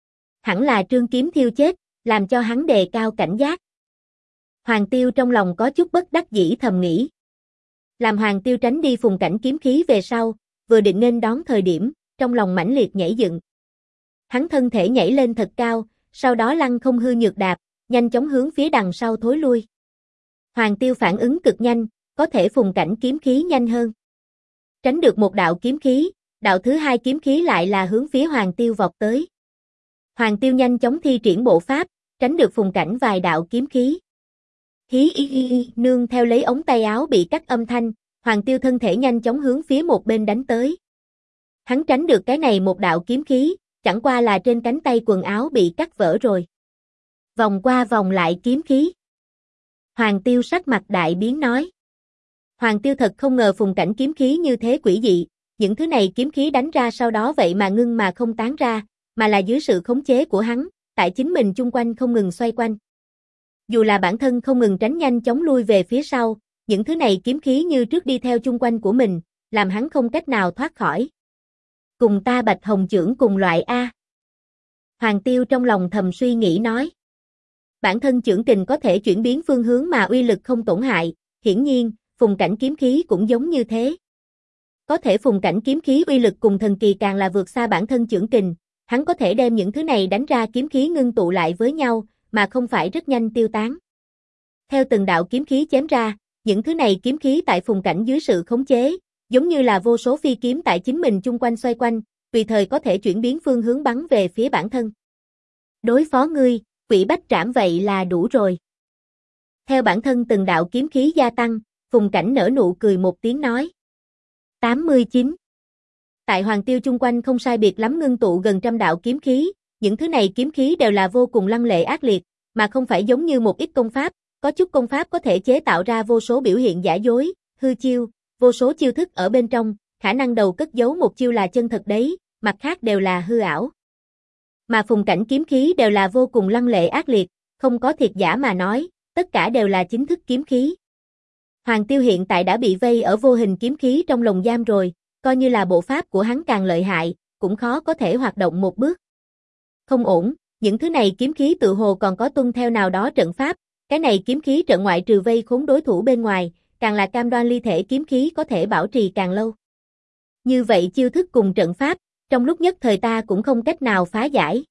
Hẳn là Trương Kiếm Thiêu chết, làm cho hắn đề cao cảnh giác. Hoàng Tiêu trong lòng có chút bất đắc dĩ thầm nghĩ. Làm Hoàng Tiêu tránh đi Phùng Cảnh kiếm khí về sau, vừa định nên đón thời điểm, trong lòng mãnh liệt nhảy dựng. Hắn thân thể nhảy lên thật cao, sau đó lăng không hư nhược đạp, nhanh chóng hướng phía đằng sau thối lui. Hoàng Tiêu phản ứng cực nhanh, có thể Phùng Cảnh kiếm khí nhanh hơn. Tránh được một đạo kiếm khí, đạo thứ hai kiếm khí lại là hướng phía Hoàng Tiêu vọt tới. Hoàng Tiêu nhanh chóng thi triển bộ pháp, tránh được Phùng Cảnh vài đạo kiếm khí. Hí y y nương theo lấy ống tay áo bị cắt âm thanh, Hoàng Tiêu thân thể nhanh chóng hướng phía một bên đánh tới. Hắn tránh được cái này một đạo kiếm khí, chẳng qua là trên cánh tay quần áo bị cắt vỡ rồi. Vòng qua vòng lại kiếm khí. Hoàng Tiêu sắc mặt đại biến nói. Hoàng Tiêu thật không ngờ Phùng Cảnh kiếm khí như thế quỷ dị, những thứ này kiếm khí đánh ra sau đó vậy mà ngưng mà không tán ra, mà là dưới sự khống chế của hắn, tại chính mình chung quanh không ngừng xoay quanh. Dù là bản thân không ngừng tránh nhanh chóng lui về phía sau, những thứ này kiếm khí như trước đi theo chung quanh của mình, làm hắn không cách nào thoát khỏi. Cùng ta Bạch Hồng chưởng cùng loại A. Hoàng Tiêu trong lòng thầm suy nghĩ nói. Bản thân chưởng kình có thể chuyển biến phương hướng mà uy lực không tổn hại, hiển nhiên, phùng cảnh kiếm khí cũng giống như thế. Có thể phùng cảnh kiếm khí uy lực cùng thần kỳ càng là vượt xa bản thân chưởng kình, hắn có thể đem những thứ này đánh ra kiếm khí ngưng tụ lại với nhau, mà không phải rất nhanh tiêu tán. Theo từng đạo kiếm khí chém ra, những thứ này kiếm khí tại phùng cảnh dưới sự khống chế, giống như là vô số phi kiếm tại chính mình chung quanh xoay quanh, tùy thời có thể chuyển biến phương hướng bắn về phía bản thân. Đối phó ngươi, Quỷ Bách Trảm vậy là đủ rồi. Theo bản thân từng đạo kiếm khí gia tăng, phùng cảnh nở nụ cười một tiếng nói. 89. Tại Hoàng Tiêu chung quanh không sai biệt lắm ngưng tụ gần trăm đạo kiếm khí, những thứ này kiếm khí đều là vô cùng lăng lệ ác liệt, mà không phải giống như một ít công pháp, có chút công pháp có thể chế tạo ra vô số biểu hiện giả dối, hư chiêu, vô số chiêu thức ở bên trong, khả năng đầu cất giấu một chiêu là chân thật đấy, mặt khác đều là hư ảo. Mà phùng cảnh kiếm khí đều là vô cùng lăng lệ ác liệt, không có thiệt giả mà nói, tất cả đều là chính thức kiếm khí. Hoàng Tiêu hiện tại đã bị vây ở vô hình kiếm khí trong lồng giam rồi, coi như là bộ pháp của hắn càng lợi hại, cũng khó có thể hoạt động một bước. Không ổn, những thứ này kiếm khí tự hồ còn có tuân theo nào đó trận pháp, cái này kiếm khí trận ngoại trừ vây khốn đối thủ bên ngoài, càng là cam đoan ly thể kiếm khí có thể bảo trì càng lâu. Như vậy chiêu thức cùng trận pháp, trong lúc nhất thời ta cũng không cách nào phá giải.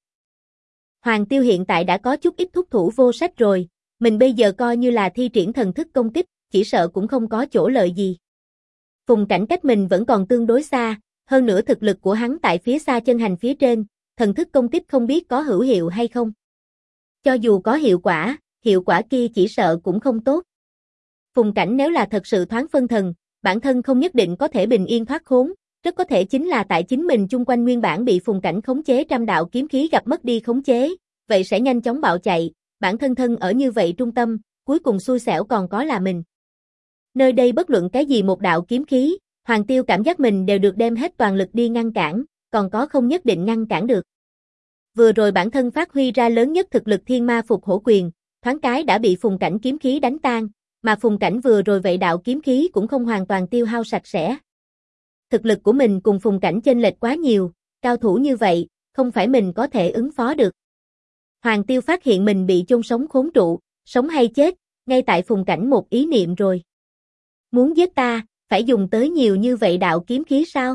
Hoàng Tiêu hiện tại đã có chút ít thúc thủ vô sách rồi, mình bây giờ coi như là thi triển thần thức công kích, chỉ sợ cũng không có chỗ lợi gì. Phùng cảnh cách mình vẫn còn tương đối xa, hơn nữa thực lực của hắn tại phía xa chân hành phía trên, thần thức công kích không biết có hữu hiệu hay không. Cho dù có hiệu quả kia chỉ sợ cũng không tốt. Phùng cảnh nếu là thật sự thoáng phân thần, bản thân không nhất định có thể bình yên thoát khốn, rất có thể chính là tại chính mình chung quanh nguyên bản bị phùng cảnh khống chế trăm đạo kiếm khí gặp mất đi khống chế, vậy sẽ nhanh chóng bạo chạy, bản thân ở như vậy trung tâm, cuối cùng xui xẻo còn có là mình. Nơi đây bất luận cái gì một đạo kiếm khí, Hoàng Tiêu cảm giác mình đều được đem hết toàn lực đi ngăn cản, còn có không nhất định ngăn cản được. Vừa rồi bản thân phát huy ra lớn nhất thực lực thiên ma phục hổ quyền, thoáng cái đã bị phùng cảnh kiếm khí đánh tan, mà phùng cảnh vừa rồi vậy đạo kiếm khí cũng không hoàn toàn tiêu hao sạch sẽ. Thực lực của mình cùng phùng cảnh chênh lệch quá nhiều, cao thủ như vậy, không phải mình có thể ứng phó được. Hoàng Tiêu phát hiện mình bị chôn sống khốn trụ, sống hay chết, ngay tại phùng cảnh một ý niệm rồi. Muốn giết ta, phải dùng tới nhiều như vậy đạo kiếm khí sao?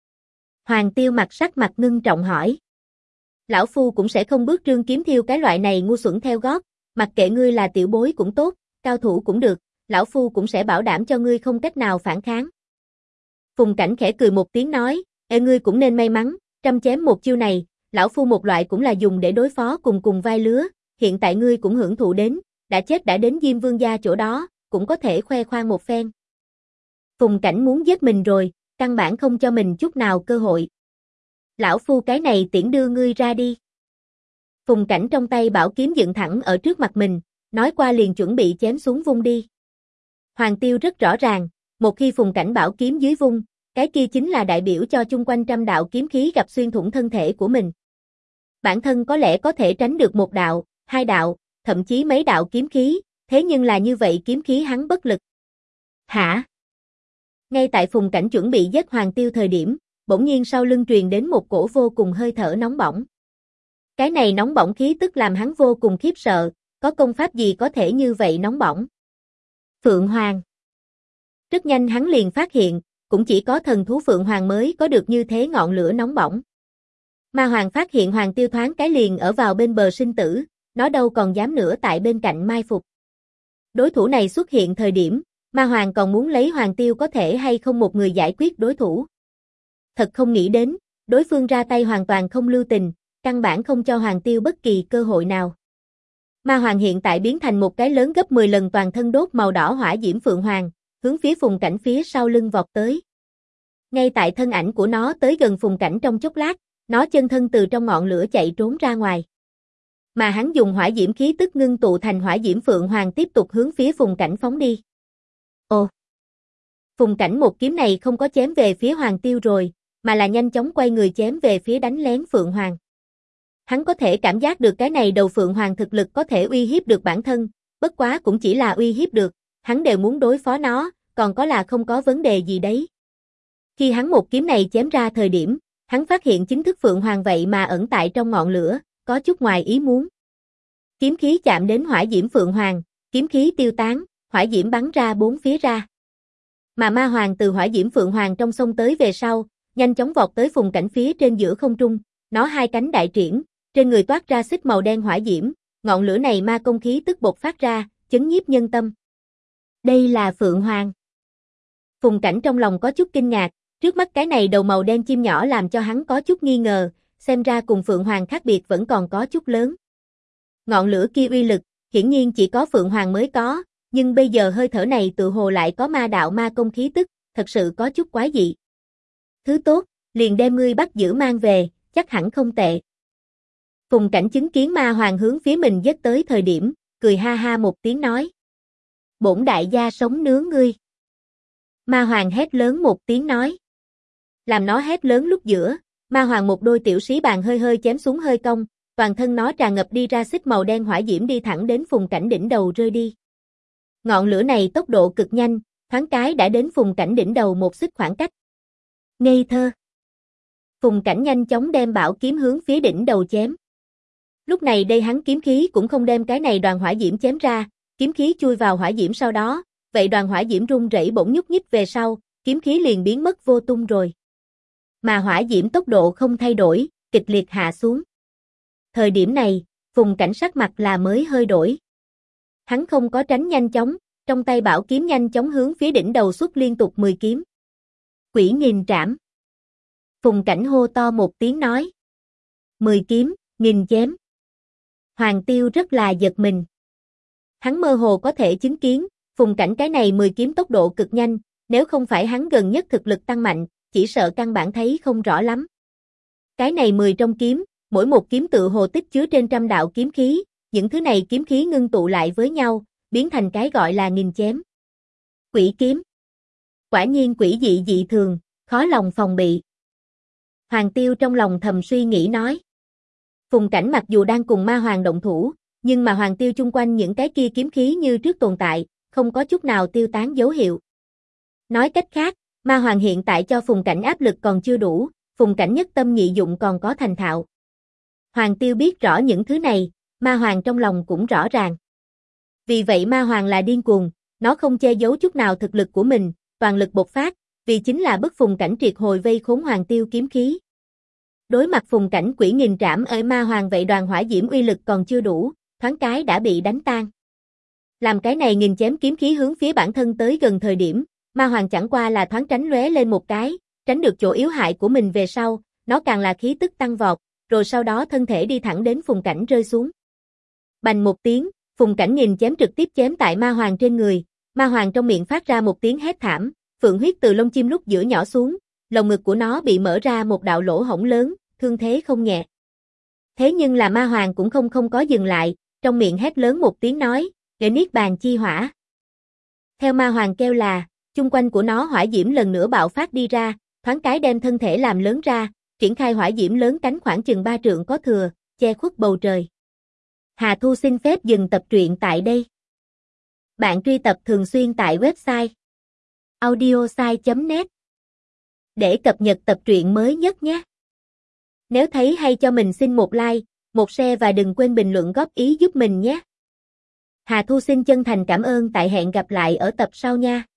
Hoàng Tiêu sắc mặt ngưng trọng hỏi. Lão Phu cũng sẽ không bước trương kiếm thiêu cái loại này ngu xuẩn theo gót, mặc kệ ngươi là tiểu bối cũng tốt, cao thủ cũng được, Lão Phu cũng sẽ bảo đảm cho ngươi không cách nào phản kháng. Phùng cảnh khẽ cười một tiếng nói, ngươi cũng nên may mắn, trăm chém một chiêu này, Lão Phu một loại cũng là dùng để đối phó cùng vai lứa, hiện tại ngươi cũng hưởng thụ đến, đã chết đã đến Diêm Vương gia chỗ đó, cũng có thể khoe khoang một phen. Phùng cảnh muốn giết mình rồi, căn bản không cho mình chút nào cơ hội. Lão Phu cái này tiễn đưa ngươi ra đi. Phùng cảnh trong tay bảo kiếm dựng thẳng ở trước mặt mình, nói qua liền chuẩn bị chém xuống vung đi. Hoàng Tiêu rất rõ ràng, một khi phùng cảnh bảo kiếm dưới vung, cái kia chính là đại biểu cho chung quanh trăm đạo kiếm khí gặp xuyên thủng thân thể của mình. Bản thân có lẽ có thể tránh được một đạo, hai đạo, thậm chí mấy đạo kiếm khí, thế nhưng là như vậy kiếm khí hắn bất lực. Hả? Ngay tại phùng cảnh chuẩn bị giết Hoàng Tiêu thời điểm, bỗng nhiên sau lưng truyền đến một cổ vô cùng hơi thở nóng bỏng. Cái này nóng bỏng khí tức làm hắn vô cùng khiếp sợ, có công pháp gì có thể như vậy nóng bỏng? Phượng Hoàng. Rất nhanh hắn liền phát hiện, cũng chỉ có thần thú Phượng Hoàng mới có được như thế ngọn lửa nóng bỏng. Ma Hoàng phát hiện Hoàng Tiêu thoáng cái liền ở vào bên bờ sinh tử, nó đâu còn dám nữa tại bên cạnh mai phục. Đối thủ này xuất hiện thời điểm, Ma Hoàng còn muốn lấy Hoàng Tiêu có thể hay không một người giải quyết đối thủ. Thật không nghĩ đến, đối phương ra tay hoàn toàn không lưu tình, căn bản không cho Hoàng Tiêu bất kỳ cơ hội nào. Ma Hoàng hiện tại biến thành một cái lớn gấp 10 lần toàn thân đốt màu đỏ hỏa diễm Phượng Hoàng, hướng phía phùng cảnh phía sau lưng vọt tới. Ngay tại thân ảnh của nó tới gần phùng cảnh trong chốc lát, nó chân thân từ trong ngọn lửa chạy trốn ra ngoài. Mà hắn dùng hỏa diễm khí tức ngưng tụ thành hỏa diễm Phượng Hoàng tiếp tục hướng phía phùng cảnh phóng đi. Ồ! Phùng cảnh một kiếm này không có chém về phía Hoàng Tiêu rồi, mà là nhanh chóng quay người chém về phía đánh lén Phượng Hoàng. Hắn có thể cảm giác được cái này đầu Phượng Hoàng thực lực có thể uy hiếp được bản thân, bất quá cũng chỉ là uy hiếp được, hắn đều muốn đối phó nó, còn có là không có vấn đề gì đấy. Khi hắn một kiếm này chém ra thời điểm, hắn phát hiện chính thức Phượng Hoàng vậy mà ẩn tại trong ngọn lửa, có chút ngoài ý muốn. Kiếm khí chạm đến hỏa diễm Phượng Hoàng, kiếm khí tiêu tán, hỏa diễm bắn ra bốn phía ra. Mà ma hoàng từ hỏa diễm Phượng Hoàng trong sông tới về sau, nhanh chóng vọt tới Phùng Cảnh phía trên giữa không trung, nó hai cánh đại triển, trên người toát ra xích màu đen hỏa diễm, ngọn lửa này ma công khí tức bộc phát ra, chấn nhiếp nhân tâm. Đây là Phượng Hoàng. Phùng Cảnh trong lòng có chút kinh ngạc, trước mắt cái này đầu màu đen chim nhỏ làm cho hắn có chút nghi ngờ, xem ra cùng Phượng Hoàng khác biệt vẫn còn có chút lớn. Ngọn lửa kia uy lực, hiển nhiên chỉ có Phượng Hoàng mới có, nhưng bây giờ hơi thở này tự hồ lại có ma đạo ma công khí tức, thật sự có chút quái dị. Thứ tốt, liền đem ngươi bắt giữ mang về, chắc hẳn không tệ. Phùng Cảnh chứng kiến ma hoàng hướng phía mình giết tới thời điểm, cười ha ha một tiếng nói. Bổn đại gia sống nướng ngươi. Ma hoàng hét lớn một tiếng nói. Làm nó hét lớn lúc giữa, ma hoàng một đôi tiểu sĩ bàn hơi hơi chém xuống hơi cong, toàn thân nó tràn ngập đi ra xích màu đen hỏa diễm đi thẳng đến Phùng Cảnh đỉnh đầu rơi đi. Ngọn lửa này tốc độ cực nhanh, thoáng cái đã đến Phùng Cảnh đỉnh đầu một xích khoảng cách. Ngây thơ. Phùng Cảnh nhanh chóng đem bảo kiếm hướng phía đỉnh đầu chém. Lúc này đây hắn kiếm khí cũng không đem cái này đoàn hỏa diễm chém ra, kiếm khí chui vào hỏa diễm sau đó, vậy đoàn hỏa diễm rung rẩy bỗng nhúc nhích về sau, kiếm khí liền biến mất vô tung rồi. Mà hỏa diễm tốc độ không thay đổi, kịch liệt hạ xuống. Thời điểm này, Phùng Cảnh sắc mặt là mới hơi đổi. Hắn không có tránh nhanh chóng, trong tay bảo kiếm nhanh chóng hướng phía đỉnh đầu xuất liên tục 10 kiếm. Quỷ nghìn trảm. Phùng Cảnh hô to một tiếng nói. 10 kiếm, nghìn chém. Hoàng Tiêu rất là giật mình. Hắn mơ hồ có thể chứng kiến, Phùng Cảnh cái này 10 kiếm tốc độ cực nhanh, nếu không phải hắn gần nhất thực lực tăng mạnh, chỉ sợ căn bản thấy không rõ lắm. Cái này 10 trong kiếm, mỗi một kiếm tự hồ tích chứa trên trăm đạo kiếm khí, những thứ này kiếm khí ngưng tụ lại với nhau, biến thành cái gọi là nghìn chém. Quỷ kiếm. Quả nhiên quỷ dị dị thường, khó lòng phòng bị. Hoàng Tiêu trong lòng thầm suy nghĩ nói. Phùng Cảnh mặc dù đang cùng ma hoàng động thủ, nhưng mà Hoàng Tiêu chung quanh những cái kia kiếm khí như trước tồn tại, không có chút nào tiêu tán dấu hiệu. Nói cách khác, ma hoàng hiện tại cho Phùng Cảnh áp lực còn chưa đủ, Phùng Cảnh nhất tâm nhị dụng còn có thành thạo. Hoàng Tiêu biết rõ những thứ này, ma hoàng trong lòng cũng rõ ràng. Vì vậy ma hoàng là điên cuồng, nó không che giấu chút nào thực lực của mình, toàn lực bộc phát, vì chính là bức Phùng Cảnh triệt hồi vây khốn Hoàng Tiêu kiếm khí. Đối mặt Phùng Cảnh quỷ nghìn trảm ở ma hoàng vậy đoàn hỏa diễm uy lực còn chưa đủ, thoáng cái đã bị đánh tan. Làm cái này nghìn chém kiếm khí hướng phía bản thân tới gần thời điểm, ma hoàng chẳng qua là thoáng tránh lóe lên một cái, tránh được chỗ yếu hại của mình về sau, nó càng là khí tức tăng vọt, rồi sau đó thân thể đi thẳng đến Phùng Cảnh rơi xuống. Bành một tiếng, Phùng Cảnh nghìn chém trực tiếp chém tại ma hoàng trên người, ma hoàng trong miệng phát ra một tiếng hét thảm, phượng huyết từ lông chim lúc giữa nhỏ xuống, lồng ngực của nó bị mở ra một đạo lỗ hổng lớn, thương thế không nhẹ. Thế nhưng là ma hoàng cũng không có dừng lại, trong miệng hét lớn một tiếng nói, để niết bàn chi hỏa. Theo ma hoàng kêu là, chung quanh của nó hỏa diễm lần nữa bạo phát đi ra, thoáng cái đem thân thể làm lớn ra, triển khai hỏa diễm lớn cánh khoảng chừng 3 trượng có thừa, che khuất bầu trời. Hà Thu xin phép dừng tập truyện tại đây. Bạn truy tập thường xuyên tại website audiosai.net để cập nhật tập truyện mới nhất nhé. Nếu thấy hay cho mình xin một like, một share và đừng quên bình luận góp ý giúp mình nhé. Hà Thu xin chân thành cảm ơn, tại hẹn gặp lại ở tập sau nha.